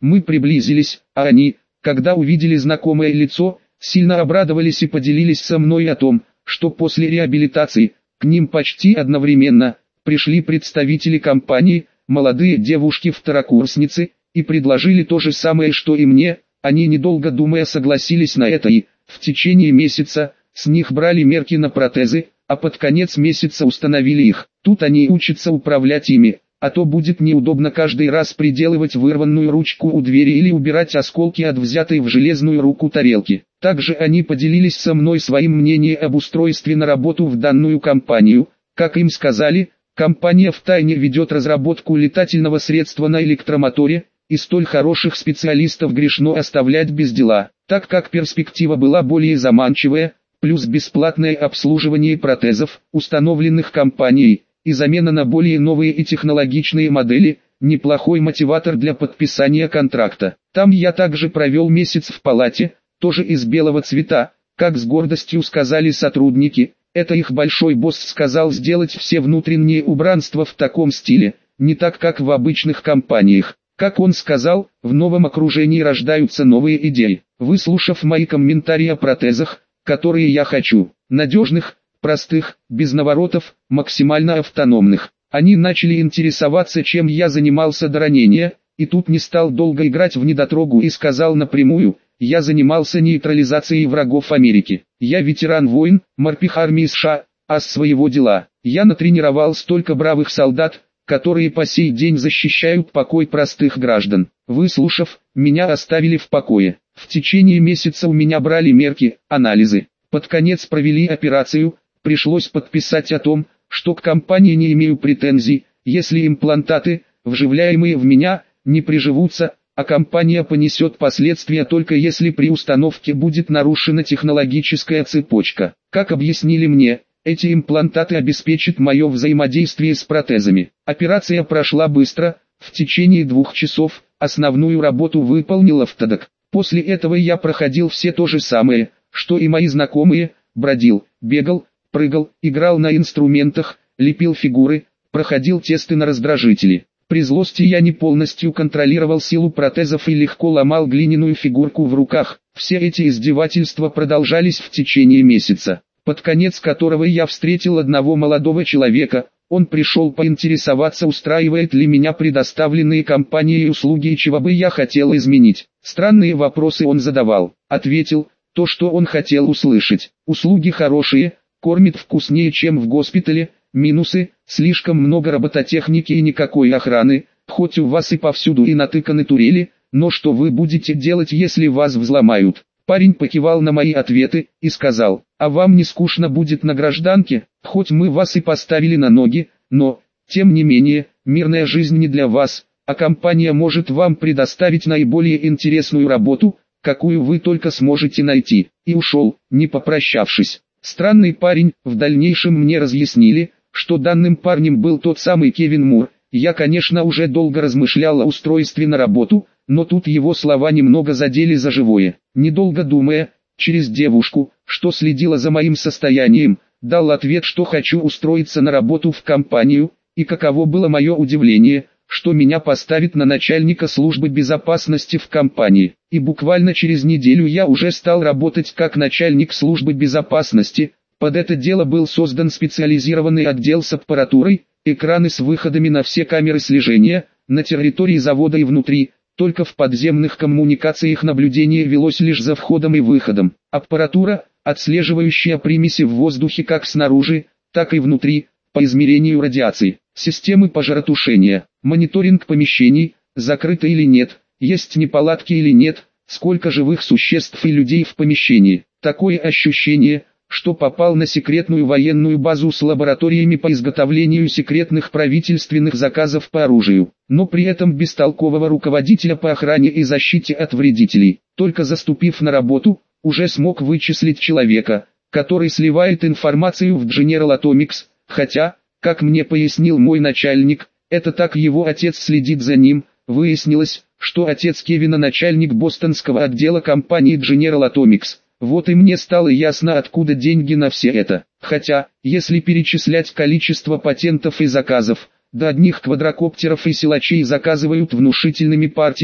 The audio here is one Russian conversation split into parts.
Мы приблизились, а они, когда увидели знакомое лицо, сильно обрадовались и поделились со мной о том, что после реабилитации, к ним почти одновременно, пришли представители компании, молодые девушки-второкурсницы, и предложили то же самое, что и мне. Они, недолго думая, согласились на это и, в течение месяца, с них брали мерки на протезы, а под конец месяца установили их. Тут они учатся управлять ими, а то будет неудобно каждый раз приделывать вырванную ручку у двери или убирать осколки от взятой в железную руку тарелки. Также они поделились со мной своим мнением об устройстве на работу в данную компанию. Как им сказали, компания втайне ведет разработку летательного средства на электромоторе, и столь хороших специалистов грешно оставлять без дела, так как перспектива была более заманчивая, плюс бесплатное обслуживание протезов, установленных компанией, и замена на более новые и технологичные модели, неплохой мотиватор для подписания контракта. Там я также провел месяц в палате, тоже из белого цвета, как с гордостью сказали сотрудники, это их большой босс сказал сделать все внутренние убранства в таком стиле, не так как в обычных компаниях. Как он сказал, в новом окружении рождаются новые идеи. Выслушав мои комментарии о протезах, которые я хочу, надежных, простых, без наворотов, максимально автономных, они начали интересоваться, чем я занимался до ранения, и тут не стал долго играть в недотрогу и сказал напрямую: я занимался нейтрализацией врагов Америки. Я ветеран войн, морпех армии США, а с своего дела. Я натренировал столько бравых солдат, которые по сей день защищают покой простых граждан. Выслушав, меня оставили в покое. В течение месяца у меня брали мерки, анализы. Под конец провели операцию, пришлось подписать о том, что к компании не имею претензий, если имплантаты, вживляемые в меня, не приживутся, а компания понесет последствия только если при установке будет нарушена технологическая цепочка. Как объяснили мне, эти имплантаты обеспечат мое взаимодействие с протезами. Операция прошла быстро, в течение 2 часов, основную работу выполнил автодок. После этого я проходил все то же самое, что и мои знакомые, бродил, бегал, прыгал, играл на инструментах, лепил фигуры, проходил тесты на раздражители. При злости я не полностью контролировал силу протезов и легко ломал глиняную фигурку в руках. Все эти издевательства продолжались в течение месяца, под конец которого я встретил одного молодого человека. Он пришел поинтересоваться, устраивает ли меня предоставленные компанией услуги и чего бы я хотел изменить. Странные вопросы он задавал. Ответил, то, что он хотел услышать. Услуги хорошие, кормит вкуснее, чем в госпитале. Минусы, слишком много робототехники и никакой охраны, хоть у вас и повсюду и натыканы турели, но что вы будете делать, если вас взломают? Парень покивал на мои ответы и сказал: а вам не скучно будет на гражданке, хоть мы вас и поставили на ноги, но, тем не менее, мирная жизнь не для вас, а компания может вам предоставить наиболее интересную работу, какую вы только сможете найти. И ушел, не попрощавшись. Странный парень. В дальнейшем мне разъяснили, что данным парнем был тот самый Кевин Мур. Я, конечно, уже долго размышлял о устройстве на работу, но тут его слова немного задели за живое. Недолго думая, через девушку, что следила за моим состоянием, дал ответ, что хочу устроиться на работу в компанию, и каково было мое удивление, что меня поставят на начальника службы безопасности в компании. И буквально через неделю я уже стал работать как начальник службы безопасности. Под это дело был создан специализированный отдел с аппаратурой, экраны с выходами на все камеры слежения, на территории завода и внутри. Только в подземных коммуникациях наблюдение велось лишь за входом и выходом. Аппаратура, отслеживающая примеси в воздухе как снаружи, так и внутри, по измерению радиации. Системы пожаротушения, мониторинг помещений, закрыто или нет, есть неполадки или нет, сколько живых существ и людей в помещении. Такое ощущение, что попал на секретную военную базу с лабораториями по изготовлению секретных правительственных заказов по оружию, но при этом без толкового руководителя по охране и защите от вредителей. Только заступив на работу, уже смог вычислить человека, который сливает информацию в General Atomics, хотя, как мне пояснил мой начальник, это так его отец следит за ним. Выяснилось, что отец Кевина начальник бостонского отдела компании General Atomics. Вот и мне стало ясно, откуда деньги на все это. Хотя, если перечислять количество патентов и заказов, до одних квадрокоптеров и силачей заказывают внушительными партиями,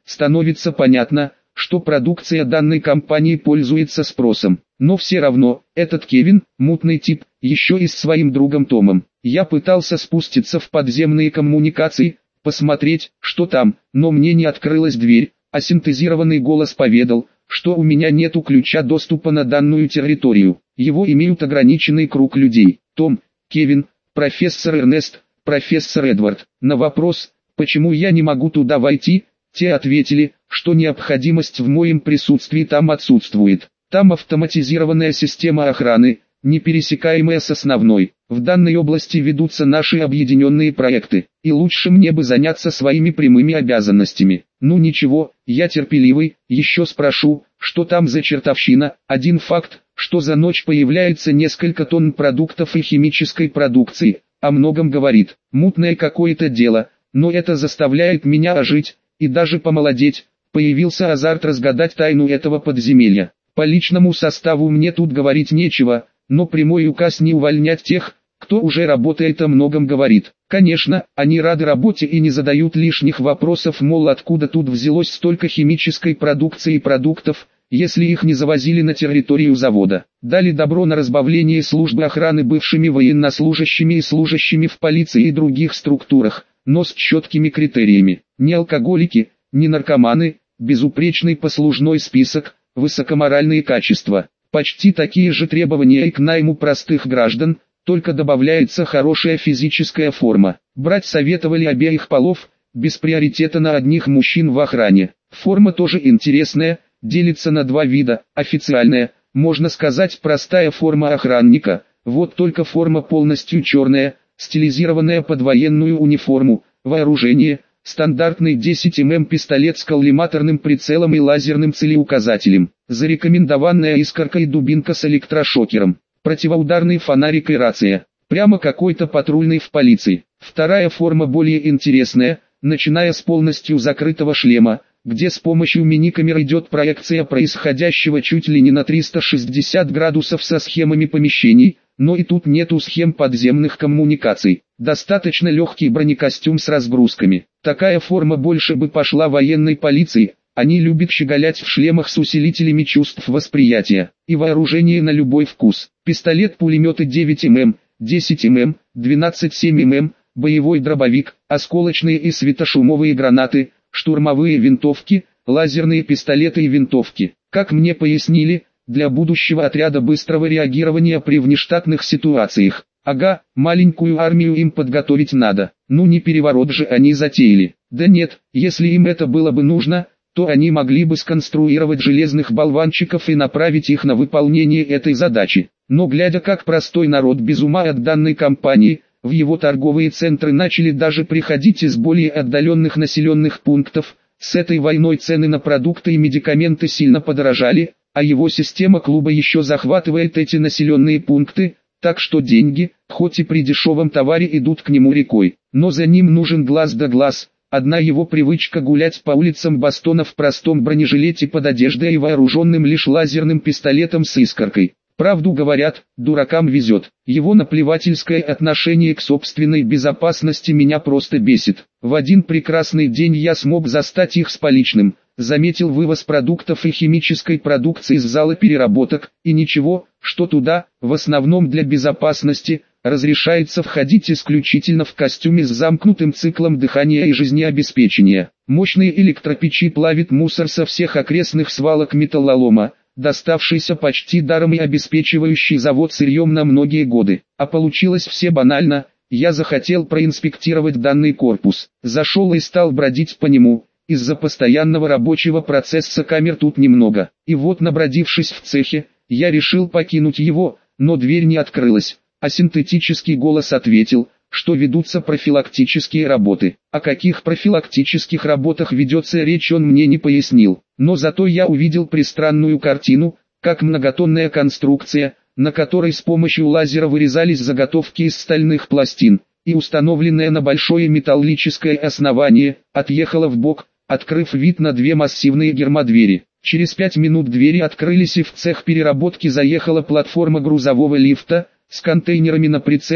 становится понятно, что продукция данной компании пользуется спросом. Но все равно, этот Кевин, мутный тип, еще и с своим другом Томом. Я пытался спуститься в подземные коммуникации, посмотреть, что там, но мне не открылась дверь, а синтезированный голос поведал, что у меня нету ключа доступа на данную территорию. Его имеют ограниченный круг людей. Том, Кевин, профессор Эрнест, профессор Эдвард. На вопрос, почему я не могу туда войти, те ответили, что необходимость в моем присутствии там отсутствует. Там автоматизированная система охраны, не пересекаемая с основной. В данной области ведутся наши объединенные проекты, и лучше мне бы заняться своими прямыми обязанностями. Ну ничего, я терпеливый, еще спрошу, что там за чертовщина. Один факт, что за ночь появляется несколько тонн продуктов и химической продукции, о многом говорит. Мутное какое-то дело, но это заставляет меня ожить, и даже помолодеть. Появился азарт разгадать тайну этого подземелья. По личному составу мне тут говорить нечего, но прямой указ не увольнять тех, кто уже работает, о многом говорит. Конечно, они рады работе и не задают лишних вопросов, мол, откуда тут взялось столько химической продукции и продуктов, если их не завозили на территорию завода. Дали добро на разбавление службы охраны бывшими военнослужащими и служащими в полиции и других структурах, но с четкими критериями. Не алкоголики, не наркоманы, безупречный послужной список, высокоморальные качества. Почти такие же требования и к найму простых граждан, только добавляется хорошая физическая форма. Брать советовали обеих полов, без приоритета на одних мужчин в охране. Форма тоже интересная, делится на два вида: официальная, можно сказать, простая форма охранника, вот только форма полностью черная, стилизированная под военную униформу, вооружение, стандартный 10 мм пистолет с коллиматорным прицелом и лазерным целеуказателем, зарекомендованная искорка и дубинка с электрошокером, противоударный фонарик и рация, прямо какой-то патрульный в полиции. Вторая форма более интересная, начиная с полностью закрытого шлема, где с помощью мини-камер идет проекция происходящего чуть ли не на 360 градусов со схемами помещений, но и тут нету схем подземных коммуникаций. Достаточно легкий бронекостюм с разгрузками. Такая форма больше бы пошла военной полиции, они любят щеголять в шлемах с усилителями чувств восприятия. И вооружение на любой вкус. Пистолет-пулеметы 9 мм, 10 мм, 12,7 мм, боевой дробовик, осколочные и светошумовые гранаты, штурмовые винтовки, лазерные пистолеты и винтовки. Как мне пояснили, для будущего отряда быстрого реагирования при внештатных ситуациях. Ага, маленькую армию им подготовить надо. Ну не переворот же они затеяли. Да нет, если им это было бы нужно, то они могли бы сконструировать железных болванчиков и направить их на выполнение этой задачи. Но глядя, как простой народ без ума от данной компании, в его торговые центры начали даже приходить из более отдаленных населенных пунктов, с этой войной цены на продукты и медикаменты сильно подорожали, а его система клуба еще захватывает эти населенные пункты, так что деньги, хоть и при дешевом товаре, идут к нему рекой. Но за ним нужен глаз да глаз. Одна его привычка гулять по улицам Бостона в простом бронежилете под одеждой и вооруженным лишь лазерным пистолетом с искоркой. Правду говорят, дуракам везет. Его наплевательское отношение к собственной безопасности меня просто бесит. В один прекрасный день я смог застать их с поличным. Заметил вывоз продуктов и химической продукции из зала переработок, и ничего, что туда, в основном для безопасности, разрешается входить исключительно в костюме с замкнутым циклом дыхания и жизнеобеспечения. Мощные электропечи плавят мусор со всех окрестных свалок металлолома, доставшийся почти даром и обеспечивающий завод сырьем на многие годы. А получилось все банально. Я захотел проинспектировать данный корпус. Зашел и стал бродить по нему. Из-за постоянного рабочего процесса камер тут немного. И вот, набродившись в цехе, я решил покинуть его, но дверь не открылась. А синтетический голос ответил, что ведутся профилактические работы. О каких профилактических работах ведется речь, он мне не пояснил. Но зато я увидел пристранную картину, как многотонная конструкция, на которой с помощью лазера вырезались заготовки из стальных пластин, и установленная на большое металлическое основание, отъехала в бок, открыв вид на две массивные гермодвери. Через 5 минут двери открылись, и в цех переработки заехала платформа грузового лифта, с контейнерами на прицепах,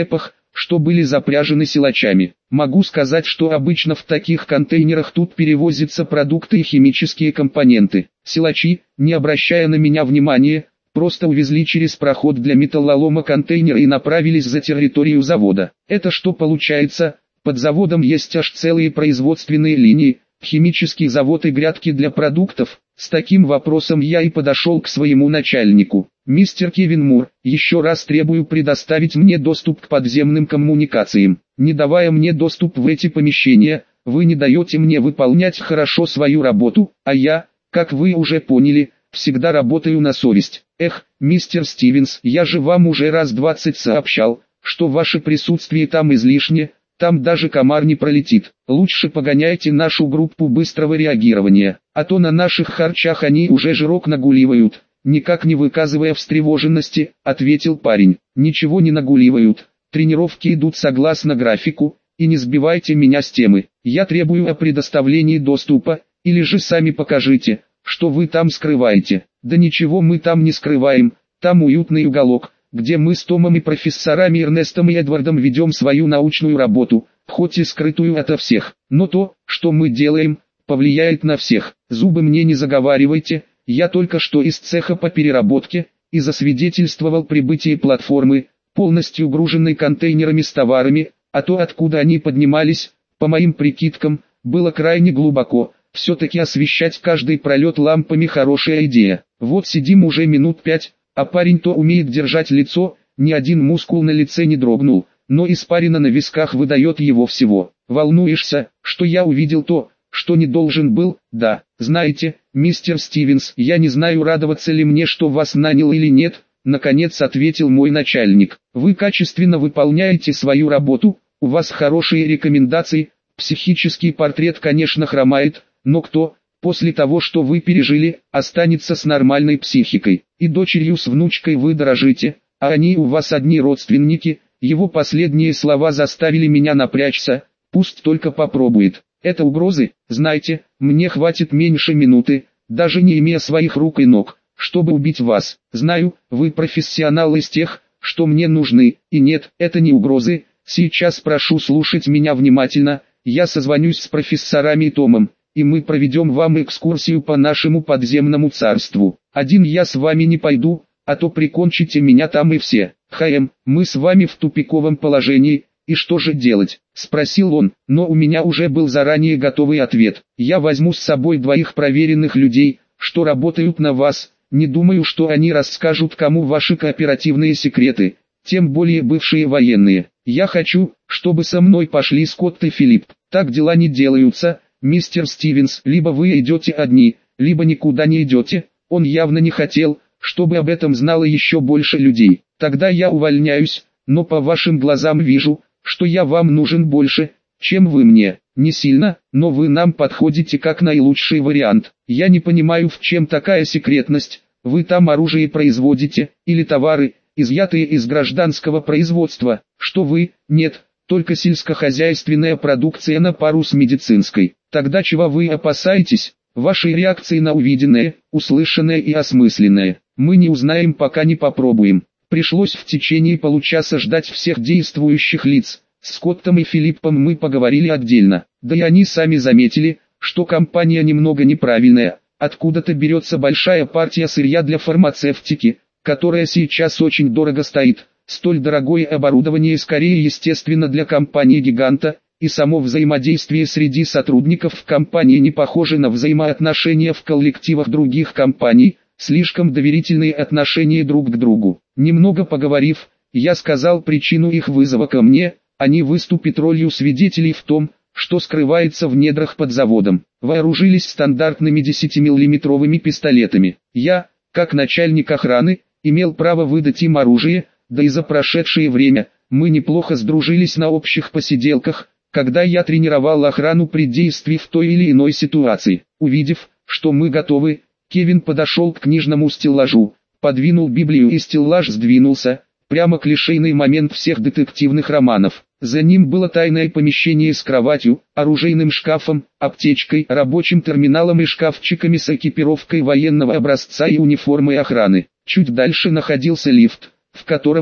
что были запряжены силачами. Могу сказать, что обычно в таких контейнерах тут перевозятся продукты и химические компоненты. Силачи, не обращая на меня внимания, просто увезли через проход для металлолома контейнер и направились за территорию завода. Это что получается? Под заводом есть аж целые производственные линии, химический завод и грядки для продуктов. С таким вопросом я и подошел к своему начальнику. Мистер Кевин Мур, еще раз требую предоставить мне доступ к подземным коммуникациям. Не давая мне доступ в эти помещения, вы не даете мне выполнять хорошо свою работу, а я, как вы уже поняли, всегда работаю на совесть. Эх, мистер Стивенс, я же вам уже раз 20 сообщал, что ваше присутствие там излишне. Там даже комар не пролетит. Лучше погоняйте нашу группу быстрого реагирования, а то на наших харчах они уже жирок нагуливают. Никак не выказывая встревоженности, ответил парень. Ничего не нагуливают. Тренировки идут согласно графику, и не сбивайте меня с темы. Я требую о предоставлении доступа, или же сами покажите, что вы там скрываете. Да ничего мы там не скрываем, там уютный уголок, где мы с Томом и профессорами Эрнестом и Эдвардом ведем свою научную работу, хоть и скрытую ото всех. Но то, что мы делаем, повлияет на всех. Зубы мне не заговаривайте, я только что из цеха по переработке, и засвидетельствовал прибытие платформы, полностью груженной контейнерами с товарами, а то откуда они поднимались, по моим прикидкам, было крайне глубоко. Все-таки освещать каждый пролет лампами хорошая идея. Вот сидим уже минут 5. А парень то умеет держать лицо, ни один мускул на лице не дрогнул, но испарина на висках выдает его всего. Волнуешься, что я увидел то, что не должен был? Да, знаете, мистер Стивенс, я не знаю, радоваться ли мне, что вас нанял или нет, наконец ответил мой начальник. Вы качественно выполняете свою работу, у вас хорошие рекомендации, психический портрет, конечно, хромает, но кто, после того, что вы пережили, останется с нормальной психикой? И дочерью с внучкой вы дорожите, а они у вас одни родственники. Его последние слова заставили меня напрячься. Пусть только попробует. Это угрозы, знаете, мне хватит меньше минуты, даже не имея своих рук и ног, чтобы убить вас. Знаю, вы профессионал из тех, что мне нужны, и нет, это не угрозы. Сейчас прошу слушать меня внимательно, я созвонюсь с профессорами и Томом, и мы проведем вам экскурсию по нашему подземному царству. Один я с вами не пойду, а то прикончите меня там и все. Мы с вами в тупиковом положении, и что же делать? Спросил он, но у меня уже был заранее готовый ответ. Я возьму с собой 2 проверенных людей, что работают на вас, не думаю, что они расскажут кому ваши кооперативные секреты, тем более бывшие военные. Я хочу, чтобы со мной пошли Скотт и Филипп. Так дела не делаются. Мистер Стивенс, либо вы идете одни, либо никуда не идете. Он явно не хотел, чтобы об этом знало еще больше людей. Тогда я увольняюсь, но по вашим глазам вижу, что я вам нужен больше, чем вы мне. Не сильно, но вы нам подходите как наилучший вариант. Я не понимаю, в чем такая секретность. Вы там оружие производите, или товары, изъятые из гражданского производства, что вы, нет, только сельскохозяйственная продукция на пару с медицинской. Тогда чего вы опасаетесь? Вашей реакции на увиденное, услышанное и осмысленное, мы не узнаем, пока не попробуем. Пришлось в течение получаса ждать всех действующих лиц. С Скоттом и Филиппом мы поговорили отдельно, да и они сами заметили, что компания немного неправильная. Откуда-то берется большая партия сырья для фармацевтики, которая сейчас очень дорого стоит. Столь дорогое оборудование скорее естественно для компании-гиганта, и само взаимодействие среди сотрудников в компании не похоже на взаимоотношения в коллективах других компаний, слишком доверительные отношения друг к другу. Немного поговорив, я сказал причину их вызова ко мне, они выступят ролью свидетелей в том, что скрывается в недрах под заводом. Вооружились стандартными 10-миллиметровыми пистолетами. Я, как начальник охраны, имел право выдать им оружие, да и за прошедшее время, мы неплохо сдружились на общих посиделках, когда я тренировал охрану при действии в той или иной ситуации. Увидев, что мы готовы, Кевин подошел к книжному стеллажу, подвинул Библию и стеллаж сдвинулся, прямо клишейный момент всех детективных романов. За ним было тайное помещение с кроватью, оружейным шкафом, аптечкой, рабочим терминалом и шкафчиками с экипировкой военного образца и униформой охраны. Чуть дальше находился лифт, в котором мы,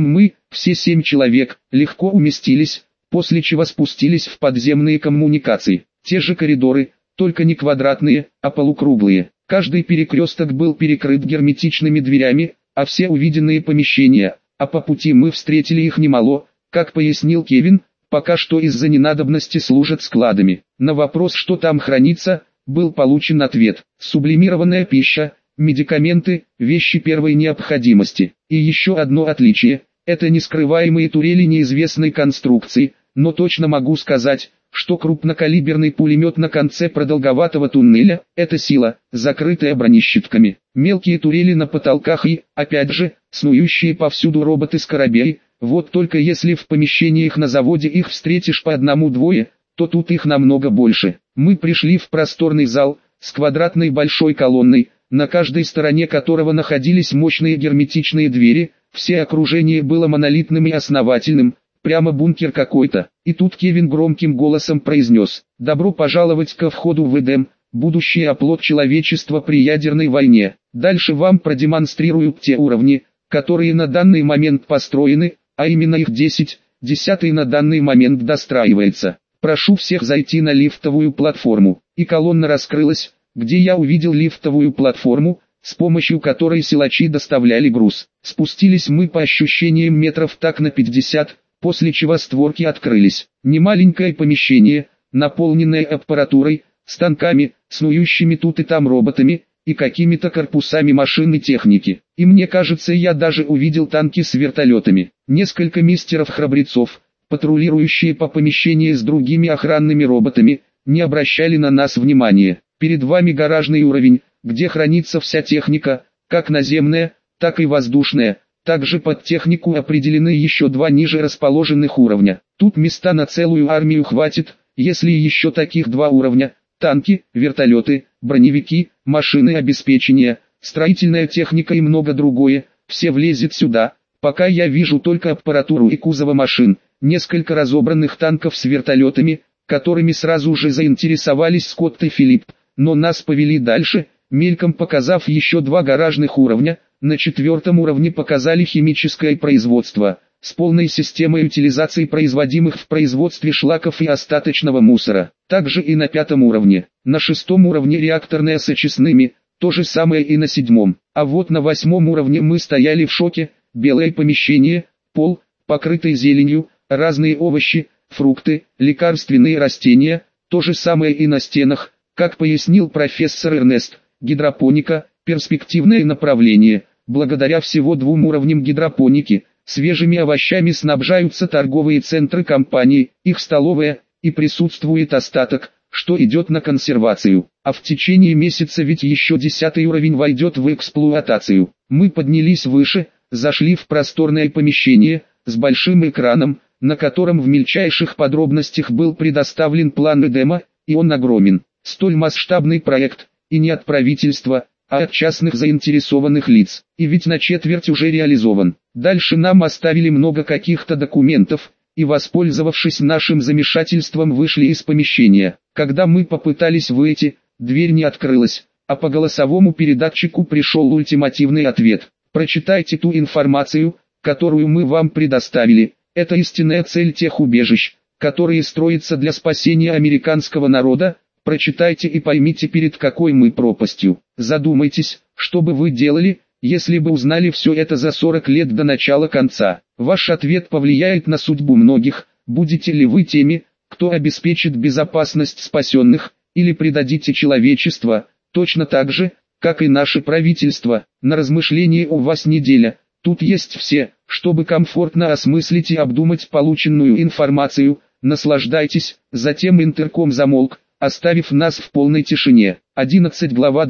Все 7 человек легко уместились, после чего спустились в подземные коммуникации. Те же коридоры, только не квадратные, а полукруглые. Каждый перекресток был перекрыт герметичными дверями, а все увиденные помещения, а по пути мы встретили их немало, как пояснил Кевин, пока что из-за ненадобности служат складами. На вопрос, что там хранится, был получен ответ: сублимированная пища, медикаменты, вещи первой необходимости. И еще одно отличие – это нескрываемые турели неизвестной конструкции, но точно могу сказать, что крупнокалиберный пулемет на конце продолговатого туннеля – это сила, закрытая бронещитками. Мелкие турели на потолках и, опять же, снующие повсюду роботы-скоробеи. Вот только если в помещениях на заводе их встретишь по одному-двое, то тут их намного больше. Мы пришли в просторный зал, с квадратной большой колонной, на каждой стороне которого находились мощные герметичные двери, все окружение было монолитным и основательным, прямо бункер какой-то. И тут Кевин громким голосом произнес: «Добро пожаловать ко входу в Эдем, будущий оплот человечества при ядерной войне. Дальше вам продемонстрируют те уровни, которые на данный момент построены, а именно их 10, 10 на данный момент достраивается. Прошу всех зайти на лифтовую платформу». И колонна раскрылась, где я увидел лифтовую платформу, с помощью которой силачи доставляли груз. Спустились мы по ощущениям метров так на 50, после чего створки открылись. Немаленькое помещение, наполненное аппаратурой, станками, снующими тут и там роботами, и какими-то корпусами машин и техники. И мне кажется, я даже увидел танки с вертолетами. Несколько мистеров-храбрецов, патрулирующие по помещению с другими охранными роботами, не обращали на нас внимания. Перед вами гаражный уровень, где хранится вся техника, как наземная, так и воздушная. Также под технику определены еще 2 ниже расположенных уровня. Тут места на целую армию хватит, если еще таких 2 уровня: танки, вертолеты, броневики, машины обеспечения, строительная техника и много другое. Все влезет сюда. Пока я вижу только аппаратуру и кузова машин, несколько разобранных танков с вертолетами, которыми сразу же заинтересовались Скотт и Филипп, но нас повели дальше, мельком показав еще 2 гаражных уровня. На 4-м уровне показали химическое производство, с полной системой утилизации производимых в производстве шлаков и остаточного мусора. Также и на 5-м уровне. На 6-м уровне реакторная с очистными, то же самое и на 7-м. А вот на 8-м уровне мы стояли в шоке: белое помещение, пол, покрытый зеленью, разные овощи, фрукты, лекарственные растения, то же самое и на стенах. Как пояснил профессор Эрнест, гидропоника – перспективное направление. Благодаря всего 2 уровням гидропоники, свежими овощами снабжаются торговые центры компании, их столовая, и присутствует остаток, что идет на консервацию. А в течение месяца ведь еще 10-й уровень войдет в эксплуатацию. Мы поднялись выше, зашли в просторное помещение, с большим экраном, на котором в мельчайших подробностях был предоставлен план Эдема, и он огромен. Столь масштабный проект, и не от правительства, а от частных заинтересованных лиц. И ведь на четверть уже реализован. Дальше нам оставили много каких-то документов, и воспользовавшись нашим замешательством вышли из помещения. Когда мы попытались выйти, дверь не открылась, а по голосовому передатчику пришел ультимативный ответ: «Прочитайте ту информацию, которую мы вам предоставили. Это истинная цель тех убежищ, которые строятся для спасения американского народа. Прочитайте и поймите, перед какой мы пропастью. Задумайтесь, что бы вы делали, если бы узнали все это за 40 лет до начала конца. Ваш ответ повлияет на судьбу многих. Будете ли вы теми, кто обеспечит безопасность спасенных, или предадите человечество, точно так же, как и наше правительство. На размышление у вас неделя. Тут есть все, чтобы комфортно осмыслить и обдумать полученную информацию. Наслаждайтесь». Затем интерком замолк, оставив нас в полной тишине. 11 глава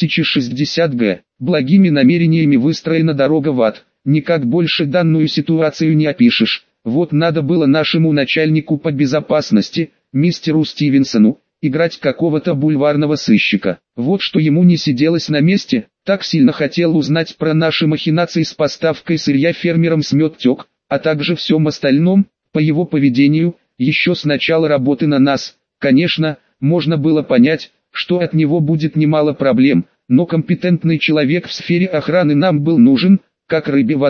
2060 г. Благими намерениями выстроена дорога в ад. Никак больше данную ситуацию не опишешь. Вот надо было нашему начальнику по безопасности, мистеру Стивенсону, играть какого-то бульварного сыщика. Вот что ему не сиделось на месте, так сильно хотел узнать про наши махинации с поставкой сырья фермерам СМЕТТЕК, а также всем остальном, по его поведению, еще с начала работы на нас. Конечно, можно было понять, что от него будет немало проблем, но компетентный человек в сфере охраны нам был нужен, как рыбе вода.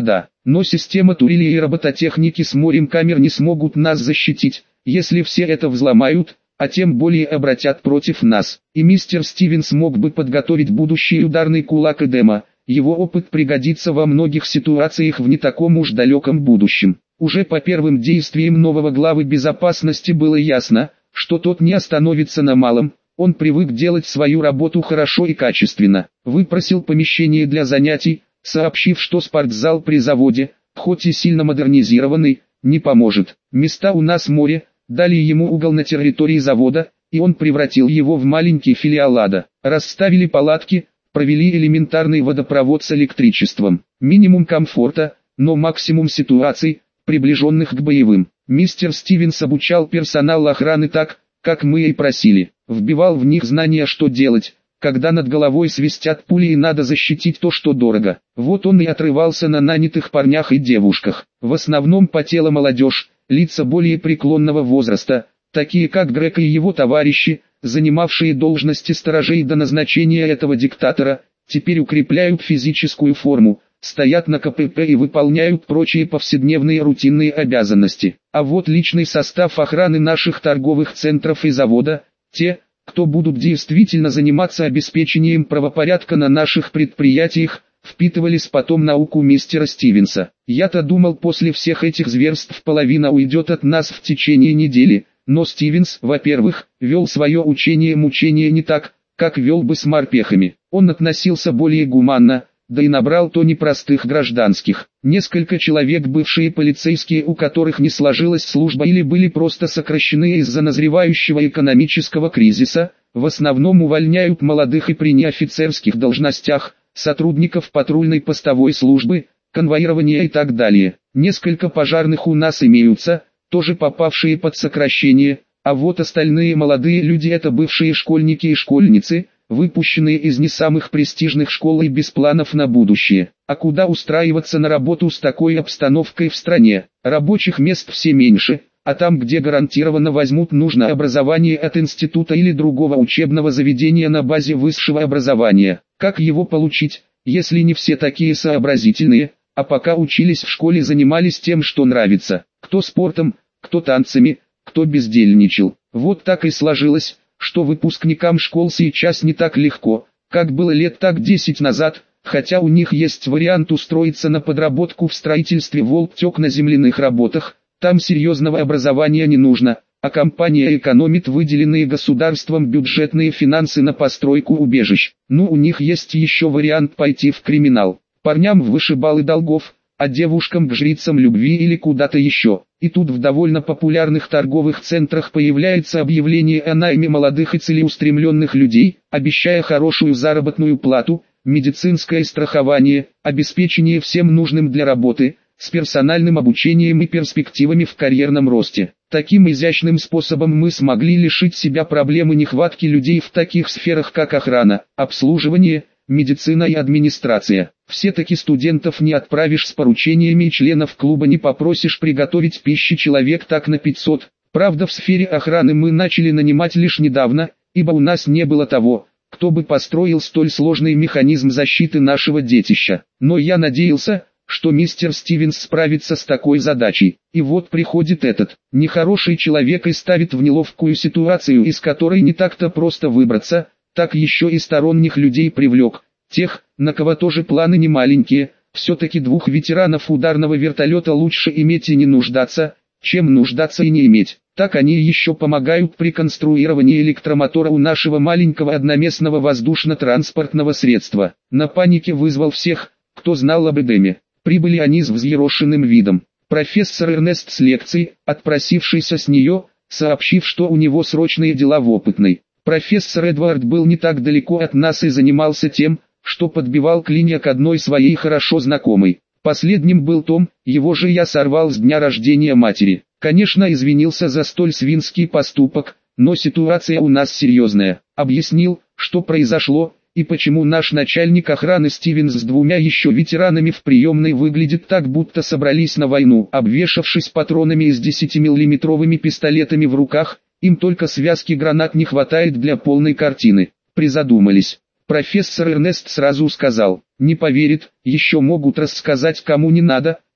но система турели и робототехники с морем камер не смогут нас защитить, если все это взломают, а тем более обратят против нас. И мистер Стивенс мог бы подготовить будущий ударный кулак Эдема. Его опыт пригодится во многих ситуациях в не таком уж далеком будущем. Уже по первым действиям нового главы безопасности было ясно, что тот не остановится на малом. Он привык делать свою работу хорошо и качественно. Выпросил помещение для занятий, сообщив, что спортзал при заводе, хоть и сильно модернизированный, не поможет. Места у нас море, дали ему угол на территории завода, и он превратил его в маленький филиал ада. Расставили палатки, провели элементарный водопровод с электричеством. Минимум комфорта, но максимум ситуаций, приближенных к боевым. Мистер Стивенс обучал персонал охраны так, как мы и просили. Вбивал в них знания, что делать, когда над головой свистят пули и надо защитить то, что дорого. Вот он и отрывался на нанятых парнях и девушках. В основном потела молодежь, лица более преклонного возраста, такие как Грег и его товарищи, занимавшие должности сторожей до назначения этого диктатора, теперь укрепляют физическую форму, стоят на КПП и выполняют прочие повседневные рутинные обязанности. А вот личный состав охраны наших торговых центров и завода, те, кто будут действительно заниматься обеспечением правопорядка на наших предприятиях, впитывались потом науку мистера Стивенса. Я-то думал, после всех этих зверств половина уйдет от нас в течение недели, но Стивенс, во-первых, вел свое учение-мучение не так, как вел бы с морпехами. Он относился более гуманно, да и набрал то непростых гражданских. Несколько человек, бывшие полицейские, у которых не сложилась служба или были просто сокращены из-за назревающего экономического кризиса, в основном увольняют молодых и при неофицерских должностях, сотрудников патрульной постовой службы, конвоирования и так далее. Несколько пожарных у нас имеются, тоже попавшие под сокращение, а вот остальные молодые люди — это бывшие школьники и школьницы, выпущенные из не самых престижных школ и без планов на будущее. А куда устраиваться на работу с такой обстановкой в стране? Рабочих мест все меньше, а там, где гарантированно возьмут нужное образование от института или другого учебного заведения на базе высшего образования. Как его получить, если не все такие сообразительные, а пока учились в школе, занимались тем, что нравится? Кто спортом, кто танцами, кто бездельничал. Вот так и сложилось, что выпускникам школ сейчас не так легко, как было лет так 10 назад, хотя у них есть вариант устроиться на подработку в строительстве «Волктек» на земляных работах, там серьезного образования не нужно, а компания экономит выделенные государством бюджетные финансы на постройку убежищ. Ну, у них есть еще вариант пойти в криминал, парням в вышибалы долгов, а девушкам к жрицам любви или куда-то еще. И тут в довольно популярных торговых центрах появляется объявление о найме молодых и целеустремленных людей, обещая хорошую заработную плату, медицинское страхование, обеспечение всем нужным для работы, с персональным обучением и перспективами в карьерном росте. Таким изящным способом мы смогли лишить себя проблемы нехватки людей в таких сферах, как охрана, обслуживание, медицина и администрация. Все-таки студентов не отправишь с поручениями и членов клуба не попросишь приготовить пищи человек так на 500. Правда, в сфере охраны мы начали нанимать лишь недавно, ибо у нас не было того, кто бы построил столь сложный механизм защиты нашего детища. Но я надеялся, что мистер Стивенс справится с такой задачей. И вот приходит этот нехороший человек и ставит в неловкую ситуацию, из которой не так-то просто выбраться, так еще и сторонних людей привлек, тех, на кого тоже планы не маленькие. Все-таки двух ветеранов ударного вертолета лучше иметь и не нуждаться, чем нуждаться и не иметь. Так они еще помогают при конструировании электромотора у нашего маленького одноместного воздушно-транспортного средства. На панике вызвал всех, кто знал об Эдеме. Прибыли они с взъерошенным видом. Профессор Эрнест с лекцией, отпросившийся с нее, сообщив, что у него срочные дела в опытной. Профессор Эдвард был не так далеко от нас и занимался тем, что подбивал клинья к одной своей хорошо знакомой. Последним был Том, его же я сорвал с дня рождения матери. Конечно, извинился за столь свинский поступок, но ситуация у нас серьезная. Объяснил, что произошло, и почему наш начальник охраны Стивенс с двумя еще ветеранами в приемной выглядит так, будто собрались на войну. Обвешавшись патронами из 10-миллиметровыми пистолетами в руках, им только связки гранат не хватает для полной картины. Призадумались. Профессор Эрнест сразу сказал: не поверит, еще могут рассказать кому не надо,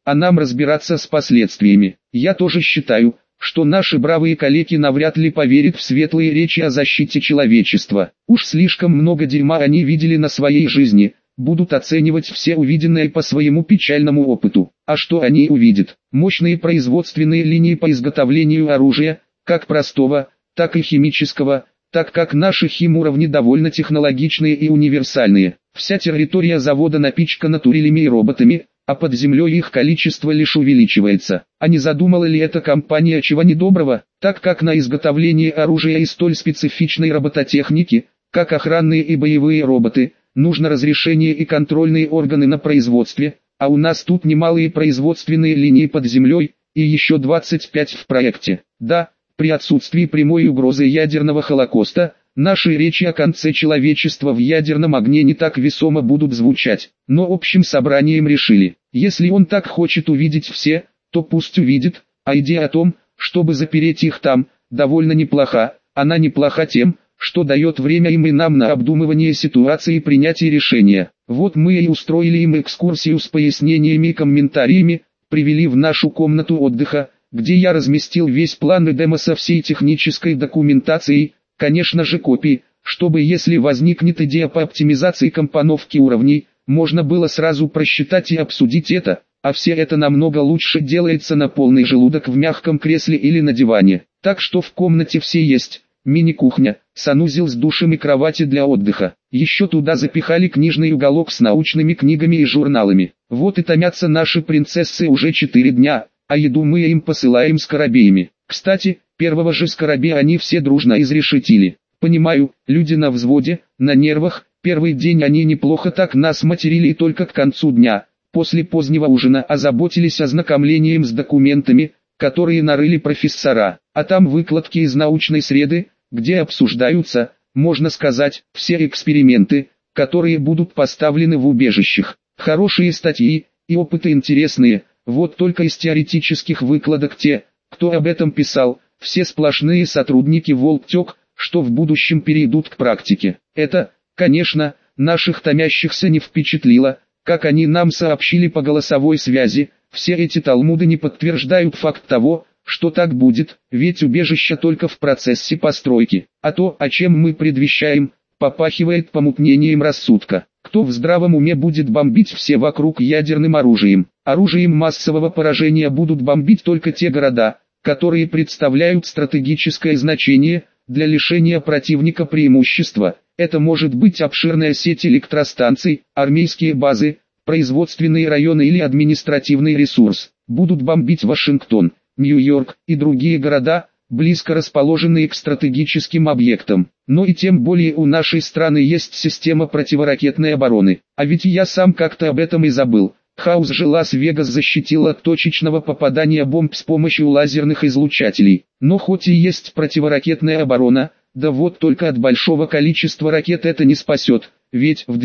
а нам разбираться с последствиями. Я тоже считаю, что наши бравые коллеги навряд ли поверят в светлые речи о защите человечества. Уж слишком много дерьма они видели на своей жизни, будут оценивать все увиденное по своему печальному опыту. А что они увидят? Мощные производственные линии по изготовлению оружия, как простого, так и химического, так как наши химуровни довольно технологичные и универсальные. Вся территория завода напичкана турелями и роботами, а под землей их количество лишь увеличивается. А не задумала ли эта компания чего недоброго, так как на изготовление оружия и столь специфичной робототехники, как охранные и боевые роботы, нужно разрешение и контрольные органы на производстве, а у нас тут немалые производственные линии под землей, и еще 25 в проекте. Да, при отсутствии прямой угрозы ядерного холокоста, наши речи о конце человечества в ядерном огне не так весомо будут звучать, но общим собранием решили, если он так хочет увидеть все, то пусть увидит, а идея о том, чтобы запереть их там, довольно неплоха, она неплоха тем, что дает время им и нам на обдумывание ситуации и принятие решения. Вот мы и устроили им экскурсию с пояснениями и комментариями, привели в нашу комнату отдыха, где я разместил весь план и демо со всей технической документацией, конечно же копии, чтобы если возникнет идея по оптимизации компоновки уровней, можно было сразу просчитать и обсудить это, а все это намного лучше делается на полный желудок в мягком кресле или на диване. Так что в комнате все есть. Мини-кухня, санузел с душем и кровати для отдыха. Еще туда запихали книжный уголок с научными книгами и журналами. Вот и томятся наши принцессы уже 4 дня, а еду мы им посылаем скоробеями. Кстати, первого же скоробея они все дружно изрешетили. Понимаю, люди на взводе, на нервах, первый день они неплохо так нас материли и только к концу дня, после позднего ужина озаботились ознакомлением с документами, которые нарыли профессора, а там выкладки из научной среды, где обсуждаются, можно сказать, все эксперименты, которые будут поставлены в убежищах. Хорошие статьи и опыты интересные, вот только из теоретических выкладок те, кто об этом писал, все сплошные сотрудники Волктек, что в будущем перейдут к практике. Это, конечно, наших томящихся не впечатлило, как они нам сообщили по голосовой связи. Все эти талмуды не подтверждают факт того, что так будет, ведь убежище только в процессе постройки, а то, о чем мы предвещаем, попахивает помутнением рассудка. Кто в здравом уме будет бомбить все вокруг ядерным оружием? Оружием массового поражения будут бомбить только те города, которые представляют стратегическое значение для лишения противника преимущества. Это может быть обширная сеть электростанций, армейские базы, производственные районы или административный ресурс. Будут бомбить Вашингтон, Нью-Йорк и другие города, близко расположенные к стратегическим объектам. Но и тем более у нашей страны есть система противоракетной обороны. А ведь я сам как-то об этом и забыл. Хаус же Лас-Вегас защитил от точечного попадания бомб с помощью лазерных излучателей. Но хоть и есть противоракетная оборона, да вот только от большого количества ракет это не спасет. Ведь в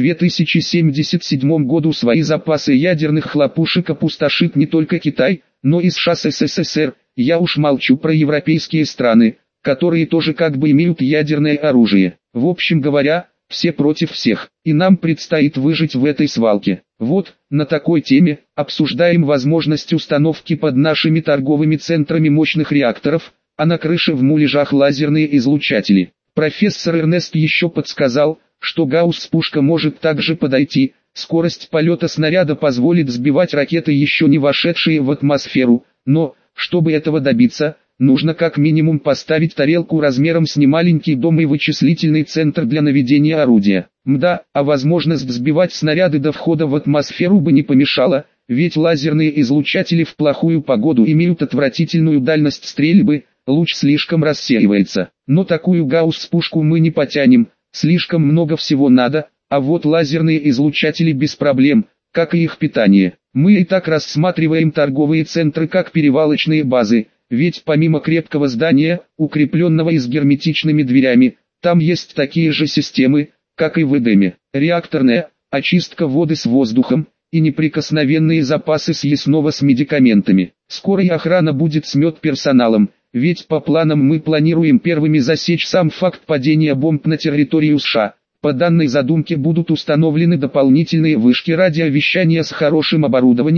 2077 году свои запасы ядерных хлопушек опустошит не только Китай, но и США с СССР. Я уж молчу про европейские страны, которые тоже как бы имеют ядерное оружие. В общем говоря, все против всех, и нам предстоит выжить в этой свалке. Вот, на такой теме, обсуждаем возможность установки под нашими торговыми центрами мощных реакторов, а на крыше в муляжах лазерные излучатели. Профессор Эрнест еще подсказал, что гаусс-пушка может также подойти, скорость полета снаряда позволит сбивать ракеты, еще не вошедшие в атмосферу, но, чтобы этого добиться, нужно как минимум поставить тарелку размером с немаленький дом и вычислительный центр для наведения орудия. Мда, а возможность сбивать снаряды до входа в атмосферу бы не помешала, ведь лазерные излучатели в плохую погоду имеют отвратительную дальность стрельбы, луч слишком рассеивается. Но такую гаусс-пушку мы не потянем, слишком много всего надо, а вот лазерные излучатели без проблем, как и их питание. Мы и так рассматриваем торговые центры как перевалочные базы, ведь помимо крепкого здания, укрепленного и с герметичными дверями, там есть такие же системы, как и в Эдеме. Реакторная, очистка воды с воздухом, и неприкосновенные запасы съестного с медикаментами. Скоро и охрана будет с медперсоналом, ведь по планам мы планируем первыми засечь сам факт падения бомб на территорию США. По данной задумке будут установлены дополнительные вышки радиовещания с хорошим оборудованием,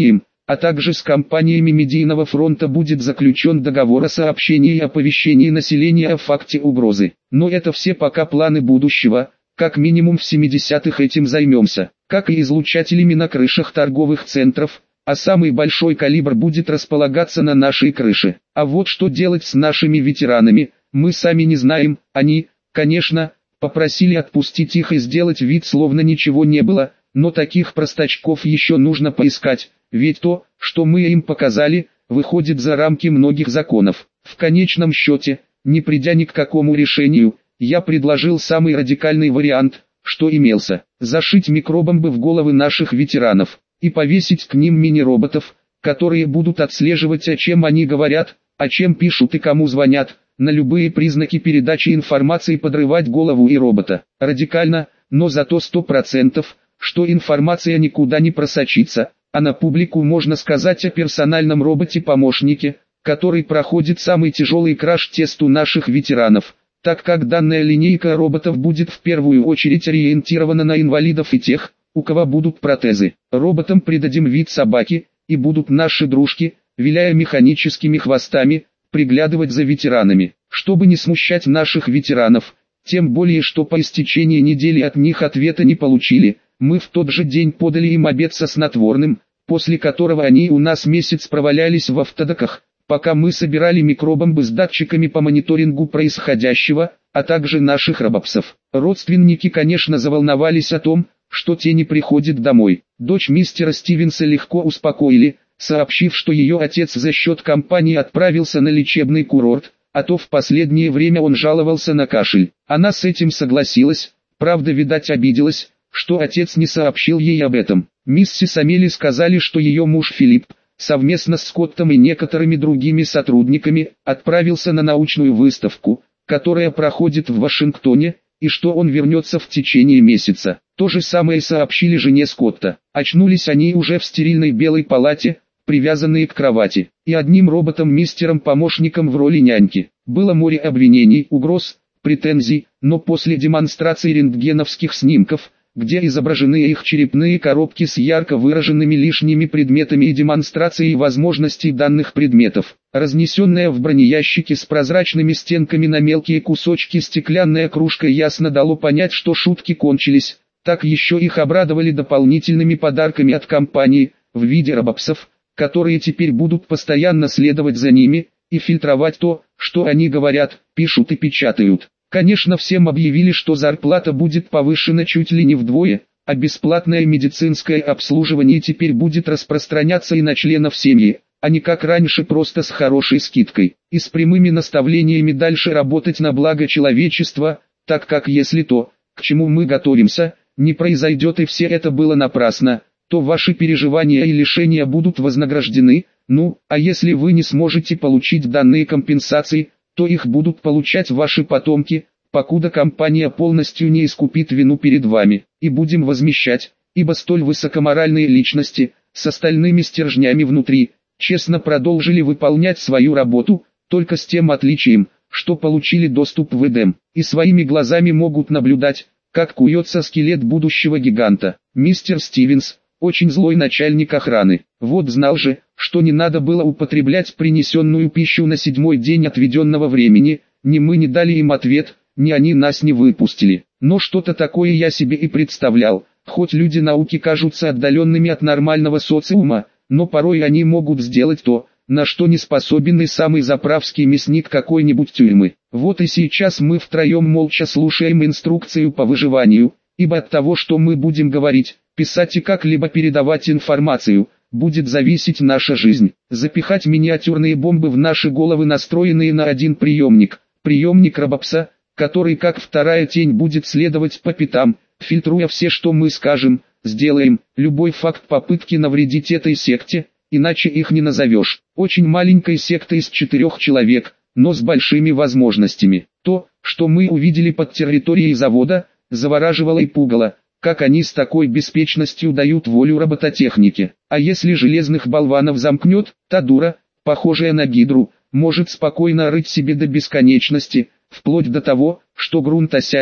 а также с компаниями Медийного фронта будет заключен договор о сообщении и оповещении населения о факте угрозы. Но это все пока планы будущего, как минимум в 70-х этим займемся, как и излучателями на крышах торговых центров, а самый большой калибр будет располагаться на нашей крыше. А вот что делать с нашими ветеранами, мы сами не знаем, они, конечно, попросили отпустить их и сделать вид, словно ничего не было, но таких простачков еще нужно поискать, ведь то, что мы им показали, выходит за рамки многих законов. В конечном счете, не придя ни к какому решению, я предложил самый радикальный вариант, что имелся: зашить микробомбы в головы наших ветеранов и повесить к ним мини-роботов, которые будут отслеживать, о чем они говорят, о чем пишут и кому звонят, на любые признаки передачи информации подрывать голову и робота. Радикально, но зато 100%, что информация никуда не просочится, а на публику можно сказать о персональном роботе-помощнике, который проходит самый тяжелый краш-тест у наших ветеранов, так как данная линейка роботов будет в первую очередь ориентирована на инвалидов и тех, у кого будут протезы. Роботам придадим вид собаки, и будут наши дружки, виляя механическими хвостами, приглядывать за ветеранами, чтобы не смущать наших ветеранов, тем более что по истечении недели от них ответа не получили. Мы в тот же день подали им обед со снотворным, после которого они у нас месяц провалялись в автодоках, пока мы собирали микробомбы с датчиками по мониторингу происходящего, а также наших робопсов. Родственники, конечно, заволновались о том, что те не приходят домой. Дочь мистера Стивенса легко успокоили, сообщив, что ее отец за счет компании отправился на лечебный курорт, а то в последнее время он жаловался на кашель. Она с этим согласилась, правда, видать, обиделась, что отец не сообщил ей об этом. Миссис Амели сказали, что ее муж Филипп, совместно с Скоттом и некоторыми другими сотрудниками, отправился на научную выставку, которая проходит в Вашингтоне, и что он вернется в течение месяца. То же самое сообщили жене Скотта. Очнулись они уже в стерильной белой палате, привязанные к кровати, и одним роботом-мистером-помощником в роли няньки. Было море обвинений, угроз, претензий, но после демонстрации рентгеновских снимков, где изображены их черепные коробки с ярко выраженными лишними предметами и демонстрацией возможностей данных предметов, разнесенная в бронеящике с прозрачными стенками на мелкие кусочки стеклянная кружка ясно дало понять, что шутки кончились. Так еще их обрадовали дополнительными подарками от компании, в виде робопсов, которые теперь будут постоянно следовать за ними, и фильтровать то, что они говорят, пишут и печатают. Конечно, всем объявили, что зарплата будет повышена чуть ли не вдвое, а бесплатное медицинское обслуживание теперь будет распространяться и на членов семьи, а не как раньше просто с хорошей скидкой, и с прямыми наставлениями дальше работать на благо человечества, так как если то, к чему мы готовимся, не произойдет и все это было напрасно, то ваши переживания и лишения будут вознаграждены. Ну, а если вы не сможете получить данные компенсации, то их будут получать ваши потомки, покуда компания полностью не искупит вину перед вами, и будем возмещать, ибо столь высокоморальные личности, с остальными стержнями внутри, честно продолжили выполнять свою работу, только с тем отличием, что получили доступ в Эдем, и своими глазами могут наблюдать, как куется скелет будущего гиганта. Мистер Стивенс, очень злой начальник охраны, вот знал же, что не надо было употреблять принесенную пищу на 7-й день отведенного времени, ни мы не дали им ответ, ни они нас не выпустили. Но что-то такое я себе и представлял, хоть люди науки кажутся отдаленными от нормального социума, но порой они могут сделать то, на что не способен и самый заправский мясник какой-нибудь тюрьмы. Вот и сейчас мы втроем молча слушаем инструкцию по выживанию, ибо от того, что мы будем говорить, писать и как-либо передавать информацию, будет зависеть наша жизнь. Запихать миниатюрные бомбы в наши головы, настроенные на один приемник робопса, который как вторая тень будет следовать по пятам, фильтруя все, что мы скажем, сделаем, любой факт попытки навредить этой секте, иначе их не назовешь. Очень маленькой сектой из 4 человек, но с большими возможностями. То, что мы увидели под территорией завода, завораживало и пугало, как они с такой беспечностью дают волю робототехнике. А если железных болванов замкнет, та дура, похожая на гидру, может спокойно рыть себе до бесконечности, вплоть до того, что грунт осядет,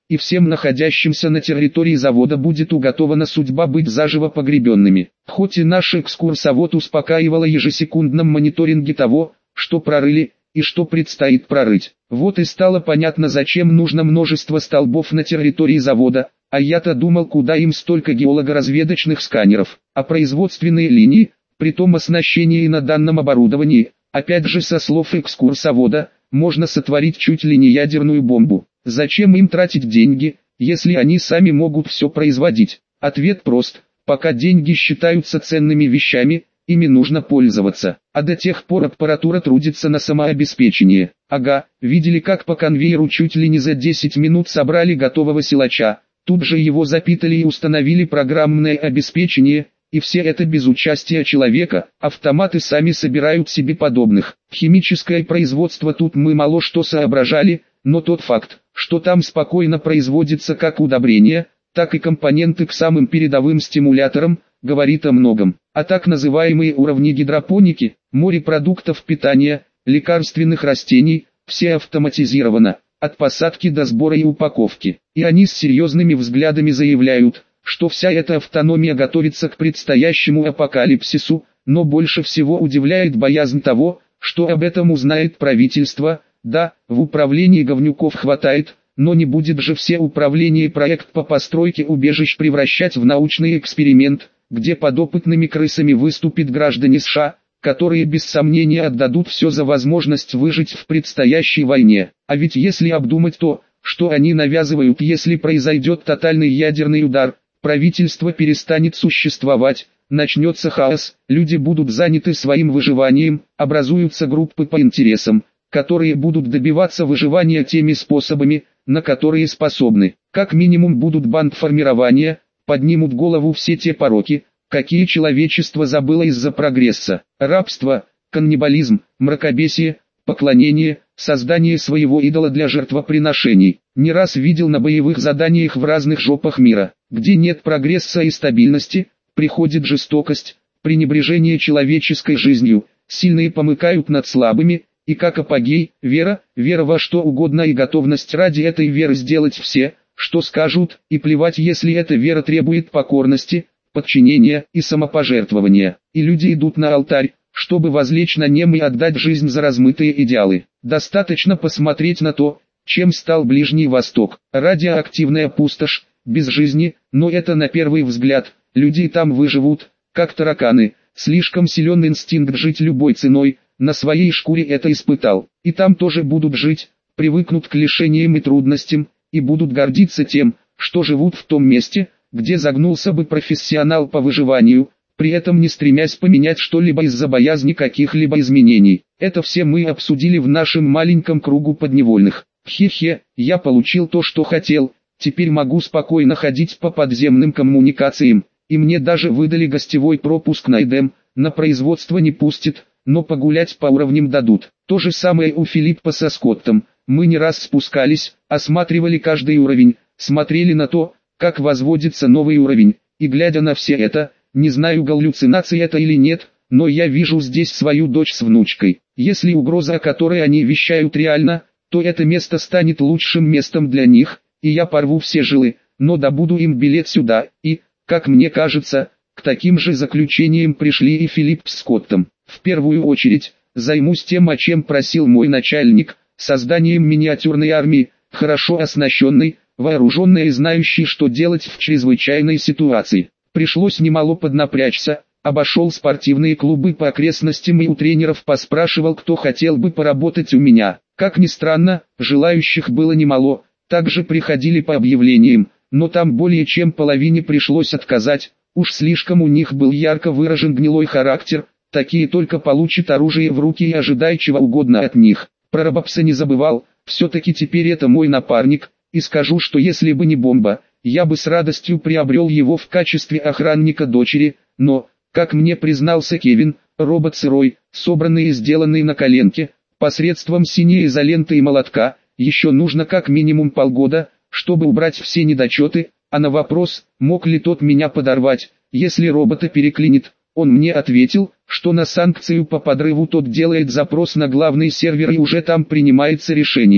и всем находящимся на территории завода будет уготована судьба быть заживо погребенными. Хоть и наш экскурсовод успокаивал о ежесекундном мониторинге того, что прорыли, и что предстоит прорыть. Вот и стало понятно, зачем нужно множество столбов на территории завода, а я-то думал, куда им столько геолого-разведочных сканеров. А производственные линии, притом оснащение на данном оборудовании, опять же со слов экскурсовода, можно сотворить чуть ли не ядерную бомбу. Зачем им тратить деньги, если они сами могут все производить? Ответ прост: пока деньги считаются ценными вещами, ими нужно пользоваться, а до тех пор аппаратура трудится на самообеспечение. Ага, видели, как по конвейеру чуть ли не за 10 минут собрали готового силача, тут же его запитали и установили программное обеспечение, и все это без участия человека, автоматы сами собирают себе подобных. Химическое производство тут мы мало что соображали, но тот факт, что там спокойно производится как удобрение, так и компоненты к самым передовым стимуляторам, говорит о многом. А так называемые уровни гидропоники, морепродуктов питания, лекарственных растений, все автоматизировано, от посадки до сбора и упаковки. И они с серьезными взглядами заявляют, что вся эта автономия готовится к предстоящему апокалипсису, но больше всего удивляет боязнь того, что об этом узнает правительство. Да, в управлении говнюков хватает, но не будет же все управление и проект по постройке убежищ превращать в научный эксперимент, где подопытными крысами выступят граждане США, которые без сомнения отдадут все за возможность выжить в предстоящей войне. А ведь если обдумать то, что они навязывают, если произойдет тотальный ядерный удар, правительство перестанет существовать, начнется хаос, люди будут заняты своим выживанием, образуются группы по интересам, которые будут добиваться выживания теми способами, на которые способны. Как минимум будут бандформирования, поднимут голову все те пороки, какие человечество забыло из-за прогресса. Рабство, каннибализм, мракобесие, поклонение, создание своего идола для жертвоприношений. Не раз видел на боевых заданиях в разных жопах мира, где нет прогресса и стабильности, приходит жестокость, пренебрежение человеческой жизнью, сильные помыкают над слабыми, и как апогей, вера во что угодно и готовность ради этой веры сделать все, что скажут, и плевать, если эта вера требует покорности, подчинения и самопожертвования. И люди идут на алтарь, чтобы возлечь на нем и отдать жизнь за размытые идеалы. Достаточно посмотреть на то, чем стал Ближний Восток. Радиоактивная пустошь, без жизни, но это на первый взгляд. Люди там выживут, как тараканы. Слишком силен инстинкт жить любой ценой. На своей шкуре это испытал. И там тоже будут жить, привыкнут к лишениям и трудностям, и будут гордиться тем, что живут в том месте, где загнулся бы профессионал по выживанию, при этом не стремясь поменять что-либо из-за боязни каких-либо изменений. Это все мы обсудили в нашем маленьком кругу подневольных. Хе-хе, я получил то, что хотел, теперь могу спокойно ходить по подземным коммуникациям, и мне даже выдали гостевой пропуск на Эдем, на производство не пустят, но погулять по уровням дадут. То же самое у Филиппа со Скоттом. Мы не раз спускались, осматривали каждый уровень, смотрели на то, как возводится новый уровень, и глядя на все это, не знаю, галлюцинация это или нет, но я вижу здесь свою дочь с внучкой. Если угроза, о которой они вещают, реальна, то это место станет лучшим местом для них, и я порву все жилы, но добуду им билет сюда, и, как мне кажется, к таким же заключениям пришли и Филипп с Скоттом. В первую очередь, займусь тем, о чем просил мой начальник, созданием миниатюрной армии, хорошо оснащенной, вооруженной и знающей, что делать в чрезвычайной ситуации. Пришлось немало поднапрячься, обошел спортивные клубы по окрестностям и у тренеров поспрашивал, кто хотел бы поработать у меня. Как ни странно, желающих было немало, также приходили по объявлениям, но там более чем половине пришлось отказать, уж слишком у них был ярко выражен гнилой характер. Такие только получат оружие в руки и ожидай чего угодно от них. Про Рабапса не забывал, все-таки теперь это мой напарник, и скажу, что если бы не бомба, я бы с радостью приобрел его в качестве охранника дочери, но, как мне признался Кевин, робот сырой, собранный и сделанный на коленке, посредством синей изоленты и молотка, еще нужно как минимум полгода, чтобы убрать все недочеты, а на вопрос, мог ли тот меня подорвать, если робота переклинит, он мне ответил, что на санкцию по подрыву тот делает запрос на главный сервер и уже там принимается решение.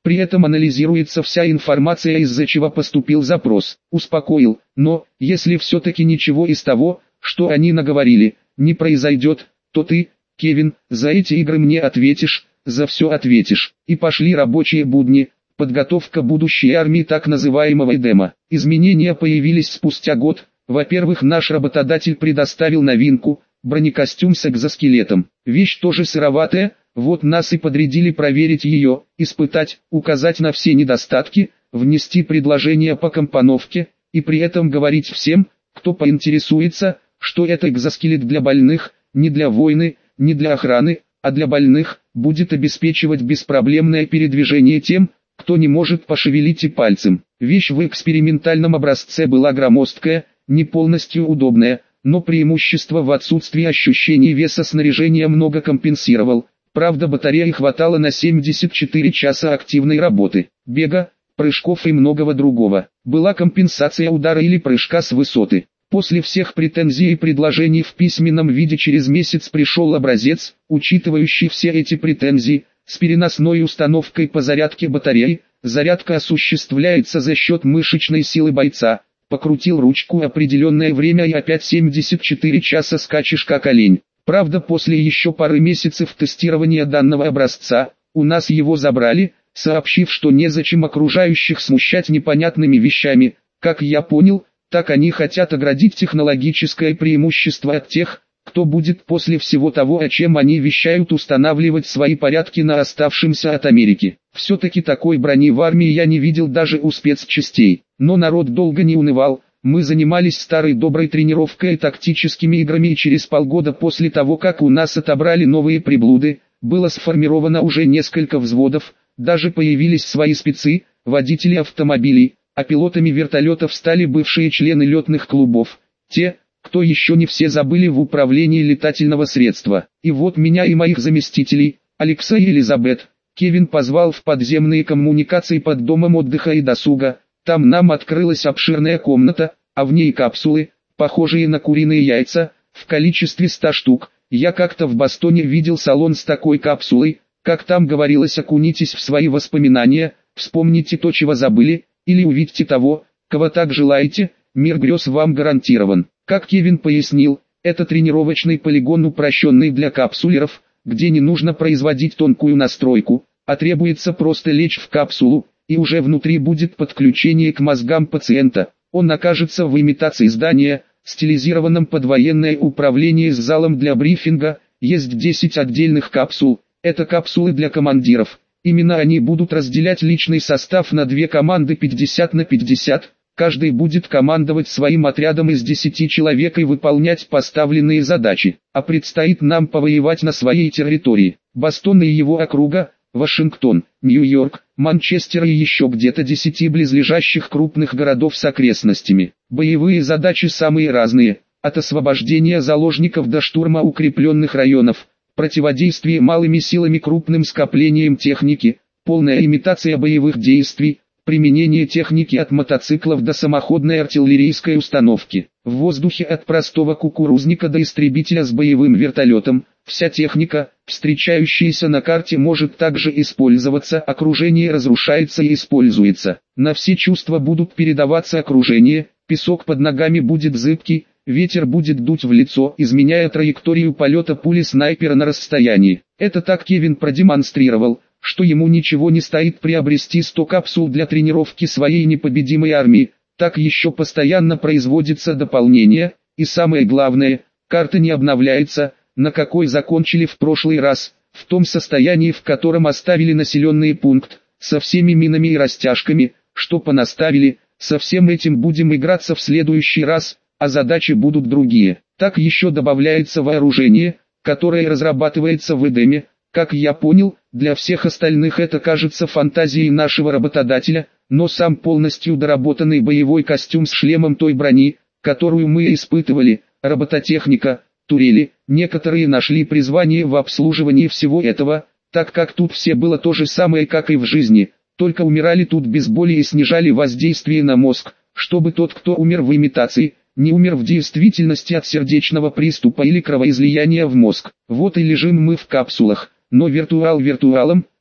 При этом анализируется вся информация, из-за чего поступил запрос. Успокоил, но, если все-таки ничего из того, что они наговорили, не произойдет, то ты, Кевин, за эти игры мне ответишь, за все ответишь. И пошли рабочие будни, подготовка будущей армии так называемого Эдема. Изменения появились спустя год. Во-первых, наш работодатель предоставил новинку – бронекостюм с экзоскелетом. Вещь тоже сыроватая, вот нас и подрядили проверить ее, испытать, указать на все недостатки, внести предложения по компоновке, и при этом говорить всем, кто поинтересуется, что это экзоскелет для больных, не для войны, не для охраны, а для больных, будет обеспечивать беспроблемное передвижение тем, кто не может пошевелить и пальцем. Вещь в экспериментальном образце была громоздкая, не полностью удобная, но преимущество в отсутствии ощущения веса снаряжения много компенсировал. Правда, батареи хватало на 74 часа активной работы, бега, прыжков и многого другого. Была компенсация удара или прыжка с высоты. После всех претензий и предложений в письменном виде через месяц пришел образец, учитывающий все эти претензии, с переносной установкой по зарядке батареи. Зарядка осуществляется за счет мышечной силы бойца. Покрутил ручку определенное время и опять 74 часа скачешь как олень. Правда, после еще пары месяцев тестирования данного образца, у нас его забрали, сообщив, что незачем окружающих смущать непонятными вещами. Как я понял, так они хотят оградить технологическое преимущество от тех, кто будет после всего того, о чем они вещают, устанавливать свои порядки на оставшемся от Америки. Все-таки такой брони в армии я не видел даже у спецчастей. Но народ долго не унывал, мы занимались старой доброй тренировкой и тактическими играми, и через полгода после того, как у нас отобрали новые приблуды, было сформировано уже несколько взводов, даже появились свои спецы, водители автомобилей, а пилотами вертолетов стали бывшие члены летных клубов, те, кто еще не все забыли в управлении летательного средства. И вот меня и моих заместителей, Алекса и Элизабет, Кевин позвал в подземные коммуникации под домом отдыха и досуга. Там нам открылась обширная комната, а в ней капсулы, похожие на куриные яйца, в количестве 100 штук. Я как-то в Бостоне видел салон с такой капсулой, как там говорилось: окунитесь в свои воспоминания, вспомните то, чего забыли, или увидьте того, кого так желаете, мир грез вам гарантирован. Как Кевин пояснил, это тренировочный полигон, упрощенный для капсулеров, где не нужно производить тонкую настройку, а требуется просто лечь в капсулу, и уже внутри будет подключение к мозгам пациента. Он окажется в имитации здания, стилизированном под военное управление с залом для брифинга. Есть 10 отдельных капсул, это капсулы для командиров. Именно они будут разделять личный состав на две команды 50 на 50. Каждый будет командовать своим отрядом из 10 человек и выполнять поставленные задачи. А предстоит нам повоевать на своей территории. Бостон и его округа, Вашингтон, Нью-Йорк, Манчестер и еще где-то 10 близлежащих крупных городов с окрестностями. Боевые задачи самые разные, от освобождения заложников до штурма укрепленных районов, противодействие малыми силами крупным скоплениям техники, полная имитация боевых действий, применение техники от мотоциклов до самоходной артиллерийской установки. В воздухе от простого кукурузника до истребителя с боевым вертолетом, вся техника, встречающаяся на карте, может также использоваться. Окружение разрушается и используется. На все чувства будут передаваться окружение, песок под ногами будет зыбкий, ветер будет дуть в лицо, изменяя траекторию полета пули снайпера на расстоянии. Это так Кевин продемонстрировал, что ему ничего не стоит приобрести 100 капсул для тренировки своей непобедимой армии. Так еще постоянно производится дополнение, и самое главное, карта не обновляется, на какой закончили в прошлый раз, в том состоянии, в котором оставили населенный пункт, со всеми минами и растяжками, что понаставили. Со всем этим будем играться в следующий раз, а задачи будут другие. Так еще добавляется вооружение, которое разрабатывается в Эдеме. Как я понял, для всех остальных это кажется фантазией нашего работодателя, но сам полностью доработанный боевой костюм с шлемом той брони, которую мы испытывали, робототехника, турели, некоторые нашли призвание в обслуживании всего этого, так как тут все было то же самое, как и в жизни, только умирали тут без боли и снижали воздействие на мозг, чтобы тот, кто умер в имитации, не умер в действительности от сердечного приступа или кровоизлияния в мозг. Вот и лежим мы в капсулах. Но виртуал виртуалом,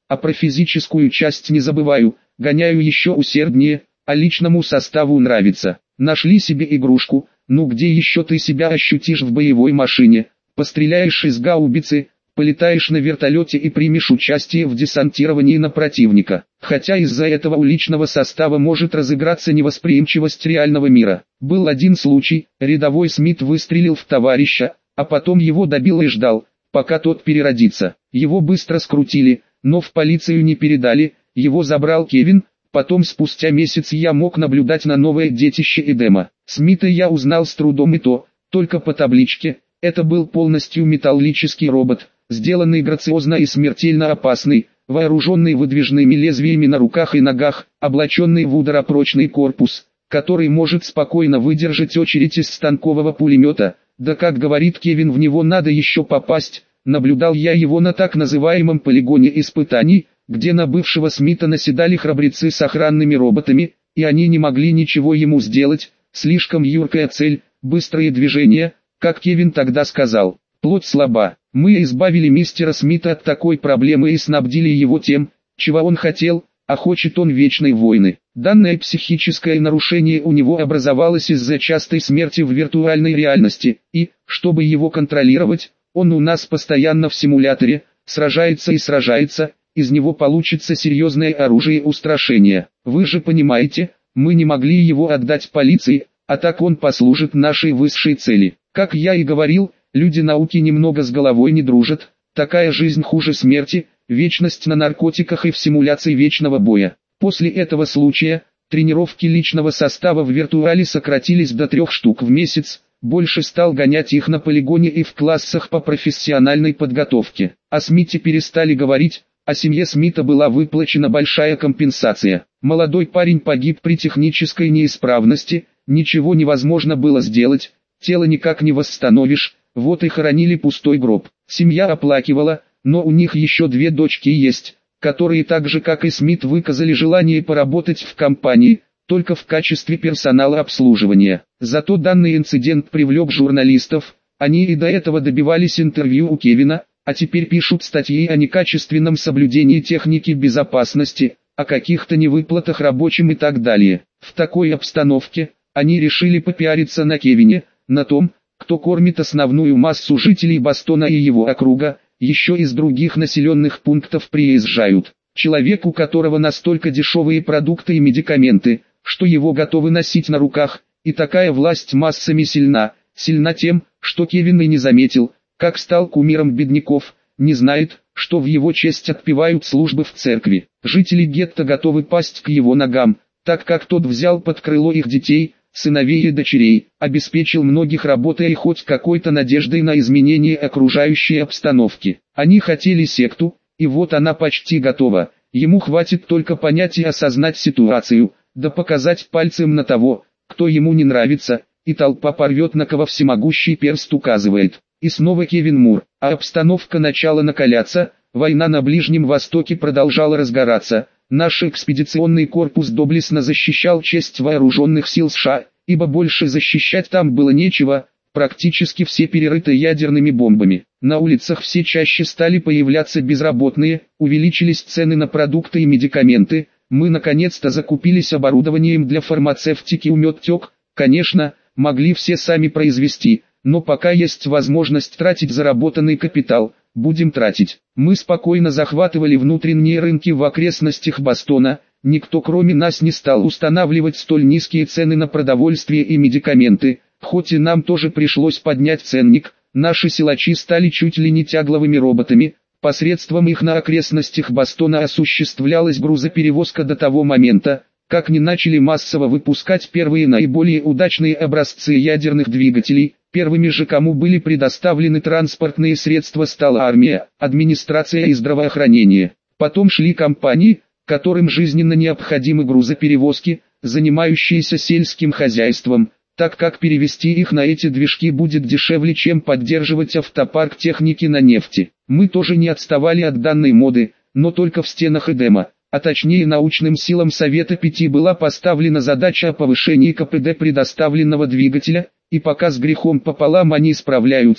а про физическую часть не забываю, гоняю еще усерднее, а личному составу нравится. Нашли себе игрушку, ну где еще ты себя ощутишь в боевой машине, постреляешь из гаубицы, полетаешь на вертолете и примешь участие в десантировании на противника. Хотя из-за этого у личного состава может разыграться невосприимчивость реального мира. Был один случай, рядовой Смит выстрелил в товарища, а потом его добил и ждал, пока тот переродится. Его быстро скрутили, но в полицию не передали, его забрал Кевин. Потом спустя месяц я мог наблюдать на новое детище Эдема. Смита я узнал с трудом и то, только по табличке. Это был полностью металлический робот, сделанный грациозно и смертельно опасный, вооруженный выдвижными лезвиями на руках и ногах, облаченный в ударопрочный корпус, который может спокойно выдержать очередь из станкового пулемета. Да как говорит Кевин, в него надо еще попасть. Наблюдал я его на так называемом полигоне испытаний, где на бывшего Смита наседали храбрецы с охранными роботами, и они не могли ничего ему сделать, слишком юркая цель, быстрые движения, как Кевин тогда сказал. Плоть слаба. Мы избавили мистера Смита от такой проблемы и снабдили его тем, чего он хотел, а хочет он вечной войны. Данное психическое нарушение у него образовалось из-за частой смерти в виртуальной реальности, и, чтобы его контролировать, он у нас постоянно в симуляторе, сражается и сражается. Из него получится серьезное оружие устрашения. Вы же понимаете, мы не могли его отдать полиции, а так он послужит нашей высшей цели. Как я и говорил, люди науки немного с головой не дружат, такая жизнь хуже смерти, вечность на наркотиках и в симуляции вечного боя. После этого случая, тренировки личного состава в виртуале сократились до 3 штук в месяц, больше стал гонять их на полигоне и в классах по профессиональной подготовке. О Смите перестали говорить. А семье Смита была выплачена большая компенсация. Молодой парень погиб при технической неисправности, ничего невозможно было сделать, тело никак не восстановишь, вот и хоронили пустой гроб. Семья оплакивала, но у них еще 2 дочки есть, которые так же как и Смит выказали желание поработать в компании, только в качестве персонала обслуживания. Зато данный инцидент привлек журналистов, они и до этого добивались интервью у Кевина, а теперь пишут статьи о некачественном соблюдении техники безопасности, о каких-то невыплатах рабочим и так далее. В такой обстановке, они решили попиариться на Кевине, на том, кто кормит основную массу жителей Бостона и его округа, еще из других населенных пунктов приезжают. Человек, у которого настолько дешевые продукты и медикаменты, что его готовы носить на руках, и такая власть массами сильна тем, что Кевин и не заметил, как стал кумиром бедняков, не знает, что в его честь отпевают службы в церкви. Жители гетто готовы пасть к его ногам, так как тот взял под крыло их детей, сыновей и дочерей, обеспечил многих работой и хоть какой-то надеждой на изменение окружающей обстановки. Они хотели секту, и вот она почти готова, ему хватит только понять и осознать ситуацию, да показать пальцем на того, кто ему не нравится, и толпа порвет, на кого всемогущий перст указывает. И снова Кевин Мур, а обстановка начала накаляться, война на Ближнем Востоке продолжала разгораться. Наш экспедиционный корпус доблестно защищал честь вооруженных сил США, ибо больше защищать там было нечего, практически все перерыты ядерными бомбами. На улицах все чаще стали появляться безработные, увеличились цены на продукты и медикаменты, мы наконец-то закупились оборудованием для фармацевтики у Медтек, конечно, могли все сами произвести. Но пока есть возможность тратить заработанный капитал, будем тратить. Мы спокойно захватывали внутренние рынки в окрестностях Бостона, никто кроме нас не стал устанавливать столь низкие цены на продовольствие и медикаменты, хоть и нам тоже пришлось поднять ценник, наши силачи стали чуть ли не тягловыми роботами, посредством их на окрестностях Бостона осуществлялась грузоперевозка до того момента, как не начали массово выпускать первые наиболее удачные образцы ядерных двигателей. Первыми же, кому были предоставлены транспортные средства, стала армия, администрация и здравоохранение. Потом шли компании, которым жизненно необходимы грузоперевозки, занимающиеся сельским хозяйством, так как перевести их на эти движки будет дешевле, чем поддерживать автопарк техники на нефти. Мы тоже не отставали от данной моды, но только в стенах Эдема, а точнее научным силам Совета 5 была поставлена задача о повышении КПД предоставленного двигателя, и пока с грехом пополам они справляются,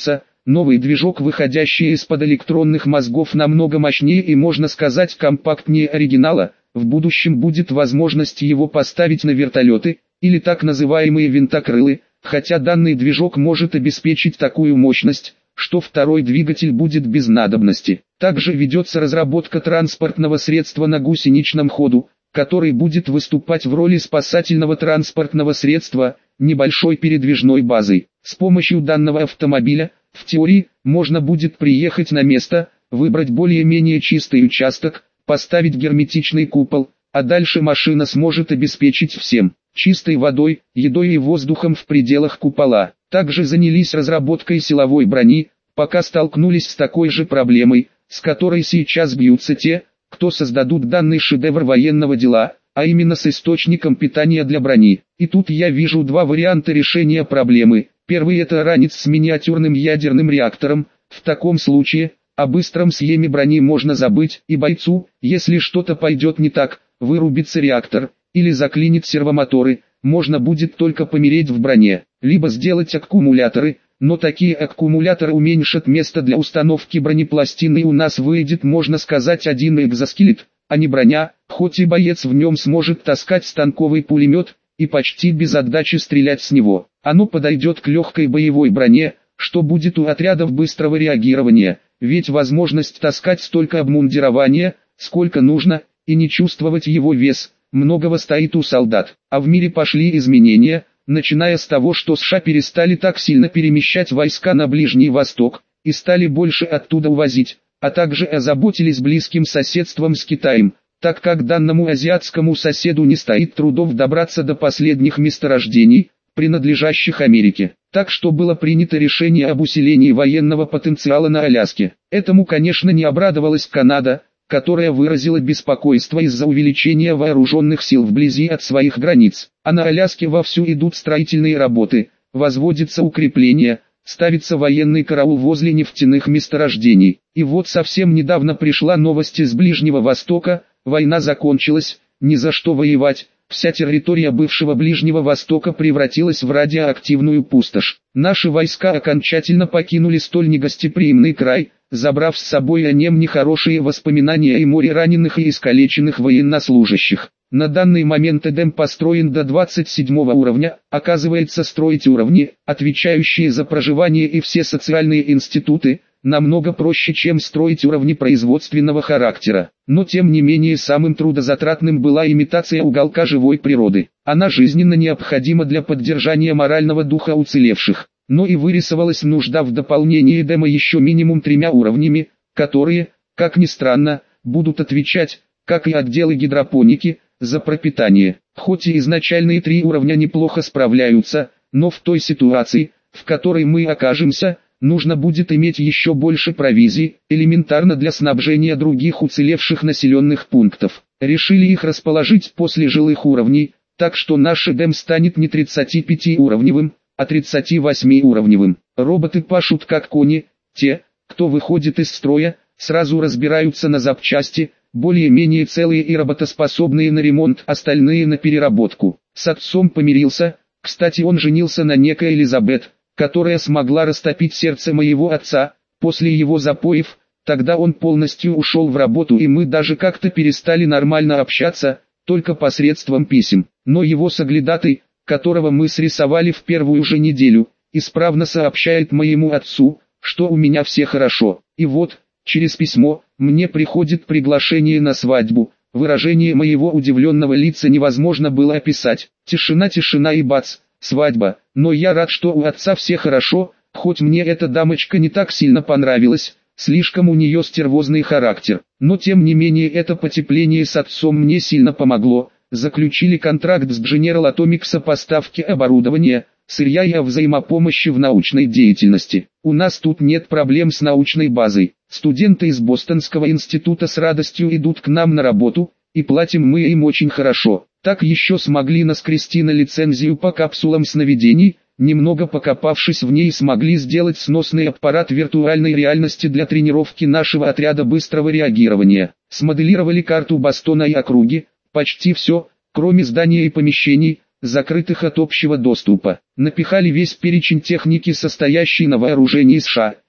Новый движок, выходящий из-под электронных мозгов, намного мощнее и, можно сказать, компактнее оригинала. В будущем будет возможность его поставить на вертолеты, или так называемые винтокрылы, хотя данный движок может обеспечить такую мощность, что второй двигатель будет без надобности. Также ведется разработка транспортного средства на гусеничном ходу, который будет выступать в роли спасательного транспортного средства, небольшой передвижной базой. С помощью данного автомобиля, в теории, можно будет приехать на место, выбрать более-менее чистый участок, поставить герметичный купол, а дальше машина сможет обеспечить всем чистой водой, едой и воздухом в пределах купола. Также занялись разработкой силовой брони, пока столкнулись с такой же проблемой, с которой сейчас бьются те, кто создадут данный шедевр военного дела, а именно с источником питания для брони. И тут я вижу два варианта решения проблемы. Первый — это ранец с миниатюрным ядерным реактором. В таком случае о быстром съеме брони можно забыть, и бойцу, если что-то пойдет не так, вырубится реактор, или заклинит сервомоторы, можно будет только помереть в броне. Либо сделать аккумуляторы, но такие аккумуляторы уменьшат место для установки бронепластины, и у нас выйдет, можно сказать, один экзоскелет, а не броня, хоть и боец в нем сможет таскать станковый пулемет и почти без отдачи стрелять с него. Оно подойдет к легкой боевой броне, что будет у отрядов быстрого реагирования, ведь возможность таскать столько обмундирования, сколько нужно, и не чувствовать его вес, многого стоит у солдат. А в мире пошли изменения, начиная с того, что США перестали так сильно перемещать войска на Ближний Восток, и стали больше оттуда увозить, а также озаботились близким соседством с Китаем, так как данному азиатскому соседу не стоит трудов добраться до последних месторождений, принадлежащих Америке. Так что было принято решение об усилении военного потенциала на Аляске. Этому, конечно, не обрадовалась Канада, которая выразила беспокойство из-за увеличения вооруженных сил вблизи от своих границ. А на Аляске вовсю идут строительные работы, возводятся укрепления, ставится военный караул возле нефтяных месторождений. И вот совсем недавно пришла новость из Ближнего Востока: война закончилась, ни за что воевать. Вся территория бывшего Ближнего Востока превратилась в радиоактивную пустошь. Наши войска окончательно покинули столь негостеприимный край, забрав с собой о нем нехорошие воспоминания и море раненых и искалеченных военнослужащих. На данный момент Эдем построен до 27 уровня, оказывается, строить уровни, отвечающие за проживание и все социальные институты, намного проще, чем строить уровни производственного характера. Но тем не менее самым трудозатратным была имитация уголка живой природы. Она жизненно необходима для поддержания морального духа уцелевших. Но и вырисовалась нужда в дополнении Эдема еще минимум 3 уровнями, которые, как ни странно, будут отвечать, как и отделы гидропоники, за пропитание. Хоть и изначальные 3 уровня неплохо справляются, но в той ситуации, в которой мы окажемся, нужно будет иметь еще больше провизии, элементарно для снабжения других уцелевших населенных пунктов. Решили их расположить после жилых уровней, так что наш Эдем станет не 35-уровневым, а 38-уровневым. Роботы пашут как кони, те, кто выходит из строя, сразу разбираются на запчасти, более-менее целые и работоспособные на ремонт, остальные на переработку. С отцом помирился, кстати, он женился на некой Элизабет, которая смогла растопить сердце моего отца. После его запоев, тогда он полностью ушел в работу, и мы даже как-то перестали нормально общаться, только посредством писем. Но его соглядатый, которого мы срисовали в первую же неделю, исправно сообщает моему отцу, что у меня все хорошо. И вот, через письмо, мне приходит приглашение на свадьбу. Выражение моего удивленного лица невозможно было описать. Тишина, тишина и бац, свадьба. Но я рад, что у отца все хорошо, хоть мне эта дамочка не так сильно понравилась, слишком у нее стервозный характер. Но тем не менее это потепление с отцом мне сильно помогло. Заключили контракт с General Atomics о поставке оборудования, сырья и о взаимопомощи в научной деятельности. У нас тут нет проблем с научной базой. Студенты из Бостонского института с радостью идут к нам на работу, и платим мы им очень хорошо. Так еще смогли наскрести на лицензию по капсулам сновидений, немного покопавшись в ней смогли сделать сносный аппарат виртуальной реальности для тренировки нашего отряда быстрого реагирования. Смоделировали карту Бостона и округи, почти все, кроме зданий и помещений, закрытых от общего доступа. Напихали весь перечень техники, состоящий на вооружении США,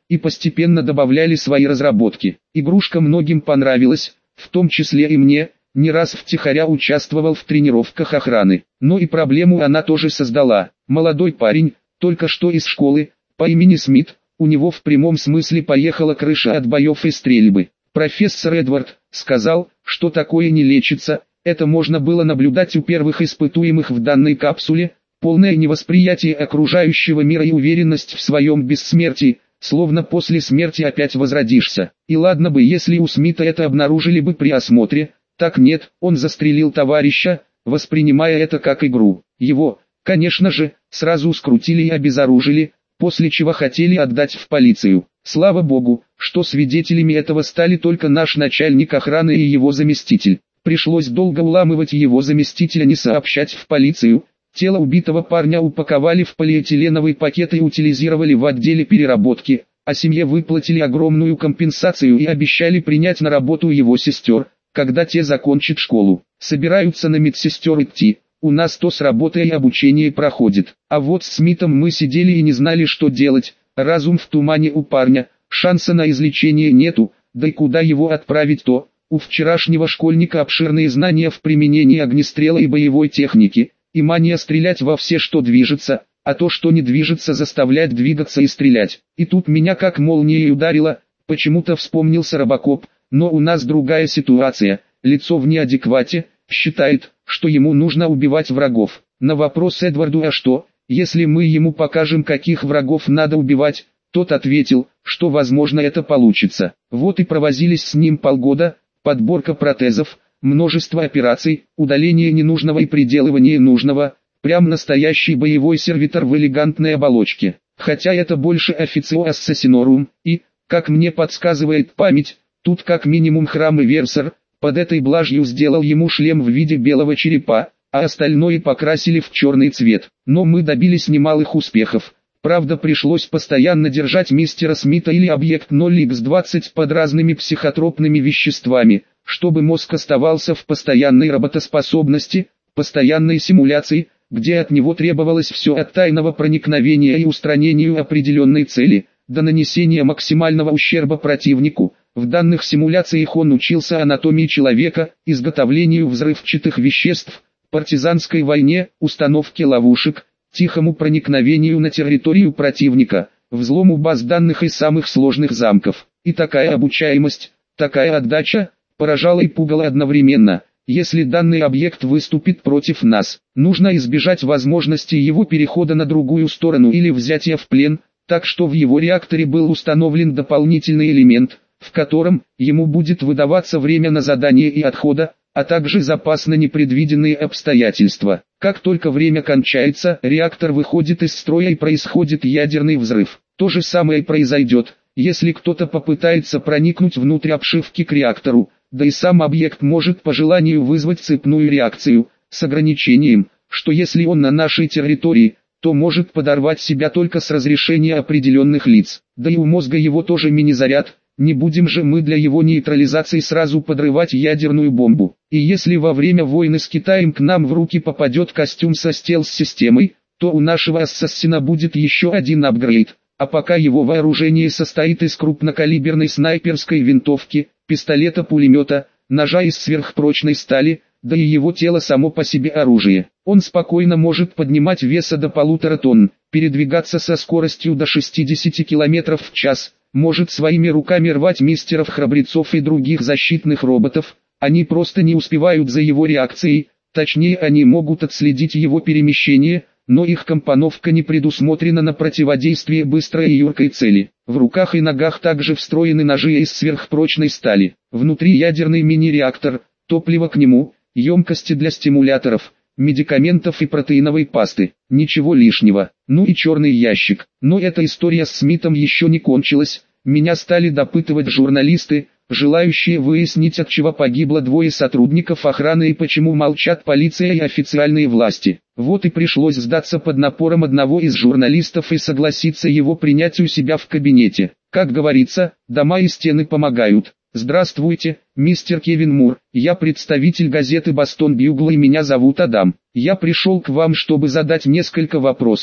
и постепенно добавляли свои разработки. Игрушка многим понравилась, в том числе и мне. Не раз втихаря участвовал в тренировках охраны, но и проблему она тоже создала. Молодой парень, только что из школы, по имени Смит, у него в прямом смысле поехала крыша от боев и стрельбы. Профессор Эдвард сказал, что такое не лечится, это можно было наблюдать у первых испытуемых в данной капсуле, полное невосприятие окружающего мира и уверенность в своем бессмертии, словно после смерти опять возродишься. И ладно бы, если у Смита это обнаружили бы при осмотре. Так нет, он застрелил товарища, воспринимая это как игру. Его, конечно же, сразу скрутили и обезоружили, после чего хотели отдать в полицию. Слава богу, что свидетелями этого стали только наш начальник охраны и его заместитель. Пришлось долго уламывать его заместителя не сообщать в полицию. Тело убитого парня упаковали в полиэтиленовые пакеты и утилизировали в отделе переработки, а семье выплатили огромную компенсацию и обещали принять на работу его сестер, когда те закончат школу. Собираются на медсестер идти, у нас то с работой и обучение проходит. А вот с Смитом мы сидели и не знали, что делать, разум в тумане у парня, шанса на излечение нету, да и куда его отправить то. У вчерашнего школьника обширные знания в применении огнестрела и боевой техники, и мания стрелять во все, что движется, а то, что не движется, заставлять двигаться и стрелять. И тут меня как молнией ударило, почему-то вспомнился Робокоп. Но у нас другая ситуация, лицо в неадеквате, считает, что ему нужно убивать врагов. На вопрос Эдварду «А что, если мы ему покажем, каких врагов надо убивать?» Тот ответил, что возможно это получится. Вот и провозились с ним полгода, подборка протезов, множество операций, удаление ненужного и приделывание нужного, прям настоящий боевой сервитор в элегантной оболочке. Хотя это больше официо ассасинорум, и, как мне подсказывает память, тут как минимум храм и версер, под этой блажью сделал ему шлем в виде белого черепа, а остальное покрасили в черный цвет. Но мы добились немалых успехов. Правда, пришлось постоянно держать мистера Смита или объект 0х20 под разными психотропными веществами, чтобы мозг оставался в постоянной работоспособности, постоянной симуляции, где от него требовалось все от тайного проникновения и устранению определенной цели, до нанесения максимального ущерба противнику. В данных симуляциях он учился анатомии человека, изготовлению взрывчатых веществ, партизанской войне, установке ловушек, тихому проникновению на территорию противника, взлому баз данных и самых сложных замков. И такая обучаемость, такая отдача, поражала и пугала одновременно. Если данный объект выступит против нас, нужно избежать возможности его перехода на другую сторону или взятия в плен, так что в его реакторе был установлен дополнительный элемент, в котором ему будет выдаваться время на задание и отхода, а также запас на непредвиденные обстоятельства. Как только время кончается, реактор выходит из строя и происходит ядерный взрыв. То же самое произойдет, если кто-то попытается проникнуть внутрь обшивки к реактору, да и сам объект может по желанию вызвать цепную реакцию, с ограничением, что если он на нашей территории, то может подорвать себя только с разрешения определенных лиц. Да и у мозга его тоже мини-заряд. Не будем же мы для его нейтрализации сразу подрывать ядерную бомбу. И если во время войны с Китаем к нам в руки попадет костюм со стелс-системой, то у нашего ассасина будет еще один апгрейд. А пока его вооружение состоит из крупнокалиберной снайперской винтовки, пистолета-пулемета, ножа из сверхпрочной стали, да и его тело само по себе оружие. Он спокойно может поднимать веса до 1,5 тонн, передвигаться со скоростью до 60 км в час, может своими руками рвать мистеров-храбрецов и других защитных роботов, они просто не успевают за его реакцией, точнее они могут отследить его перемещение, но их компоновка не предусмотрена на противодействие быстрой и юркой цели. В руках и ногах также встроены ножи из сверхпрочной стали. Внутри ядерный мини-реактор, топливо к нему, емкости для стимуляторов, медикаментов и протеиновой пасты. Ничего лишнего. Ну и черный ящик. Но эта история с Смитом еще не кончилась. Меня стали допытывать журналисты, желающие выяснить, от чего погибло 2 сотрудников охраны и почему молчат полиция и официальные власти. Вот и пришлось сдаться под напором одного из журналистов и согласиться его принять у себя в кабинете. Как говорится, дома и стены помогают. Здравствуйте, мистер Кевин Мур, я представитель газеты «Бостон Бьюгл» и меня зовут Адам. Я пришел к вам, чтобы задать несколько вопросов,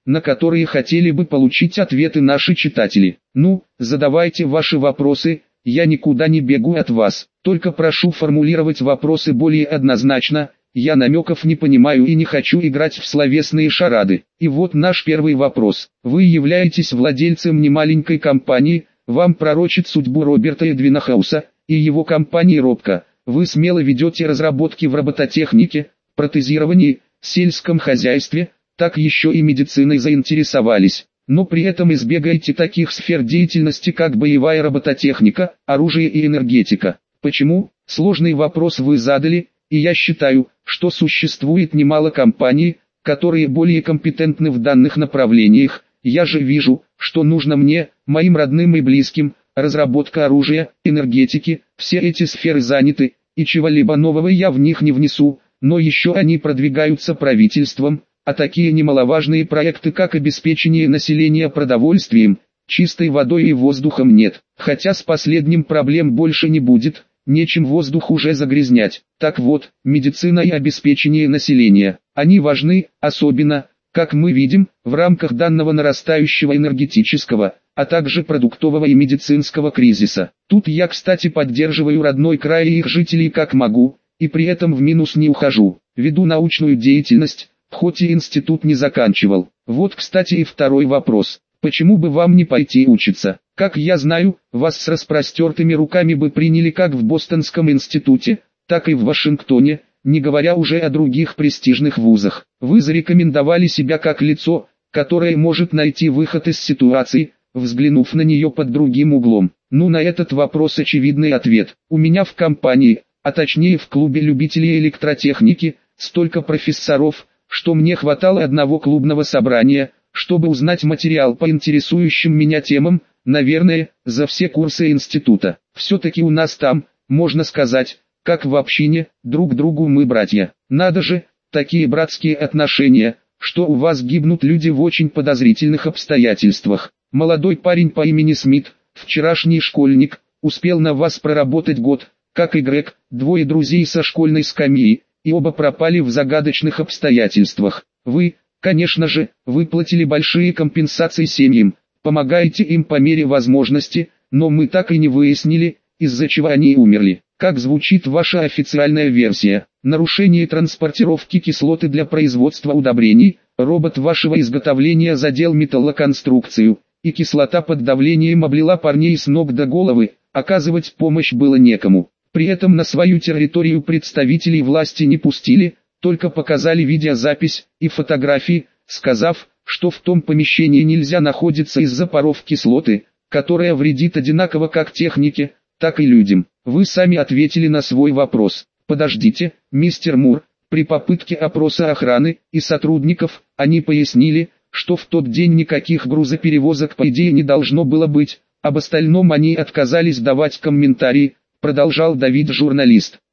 на которые хотели бы получить ответы наши читатели. Ну, задавайте ваши вопросы, я никуда не бегу от вас, только прошу формулировать вопросы более однозначно, я намеков не понимаю и не хочу играть в словесные шарады. И вот наш первый вопрос. Вы являетесь владельцем немаленькой компании, вам пророчит судьбу Роберта Эдвина Хауса и его компании Робко. Вы смело ведете разработки в робототехнике, протезировании, сельском хозяйстве, так еще и медициной заинтересовались. Но при этом избегаете таких сфер деятельности, как боевая робототехника, оружие и энергетика. Почему? Сложный вопрос вы задали, и я считаю, что существует немало компаний, которые более компетентны в данных направлениях. Я же вижу, что нужно мне, моим родным и близким, разработка оружия, энергетики, все эти сферы заняты, и чего-либо нового я в них не внесу, но еще они продвигаются правительством, а такие немаловажные проекты, как обеспечение населения продовольствием, чистой водой и воздухом нет, хотя с последним проблем больше не будет, нечем воздух уже загрязнять. Так вот, медицина и обеспечение населения, они важны, особенно, как мы видим, в рамках данного нарастающего энергетического, а также продуктового и медицинского кризиса. Тут я, кстати, поддерживаю родной край и их жителей как могу, и при этом в минус не ухожу, веду научную деятельность, хоть и институт не заканчивал. Вот, кстати, и второй вопрос. Почему бы вам не пойти учиться? Как я знаю, вас с распростертыми руками бы приняли как в Бостонском институте, так и в Вашингтоне, не говоря уже о других престижных вузах. Вы зарекомендовали себя как лицо, которое может найти выход из ситуации, взглянув на нее под другим углом. Ну, на этот вопрос очевидный ответ. У меня в компании, а точнее в клубе любителей электротехники, столько профессоров, что мне хватало одного клубного собрания, чтобы узнать материал по интересующим меня темам, наверное, за все курсы института. Все-таки у нас там, можно сказать, как в общине, друг другу мы братья. Надо же, такие братские отношения, что у вас гибнут люди в очень подозрительных обстоятельствах. Молодой парень по имени Смит, вчерашний школьник, успел на вас проработать год, как и Грег, двое друзей со школьной скамьи, и оба пропали в загадочных обстоятельствах. Вы, конечно же, выплатили большие компенсации семьям, помогаете им по мере возможности, но мы так и не выяснили, из-за чего они умерли. Как звучит ваша официальная версия? Нарушение транспортировки кислоты для производства удобрений, робот вашего изготовления задел металлоконструкцию, и кислота под давлением облила парней с ног до головы, оказывать помощь было некому. При этом на свою территорию представителей власти не пустили, только показали видеозапись и фотографии, сказав, что в том помещении нельзя находиться из-за паров кислоты, которая вредит одинаково как технике, так и людям. Вы сами ответили на свой вопрос. Подождите, мистер Мур, при попытке опроса охраны и сотрудников, они пояснили, что в тот день никаких грузоперевозок по идее не должно было быть, об остальном они отказались давать комментарии, продолжал давить журналист.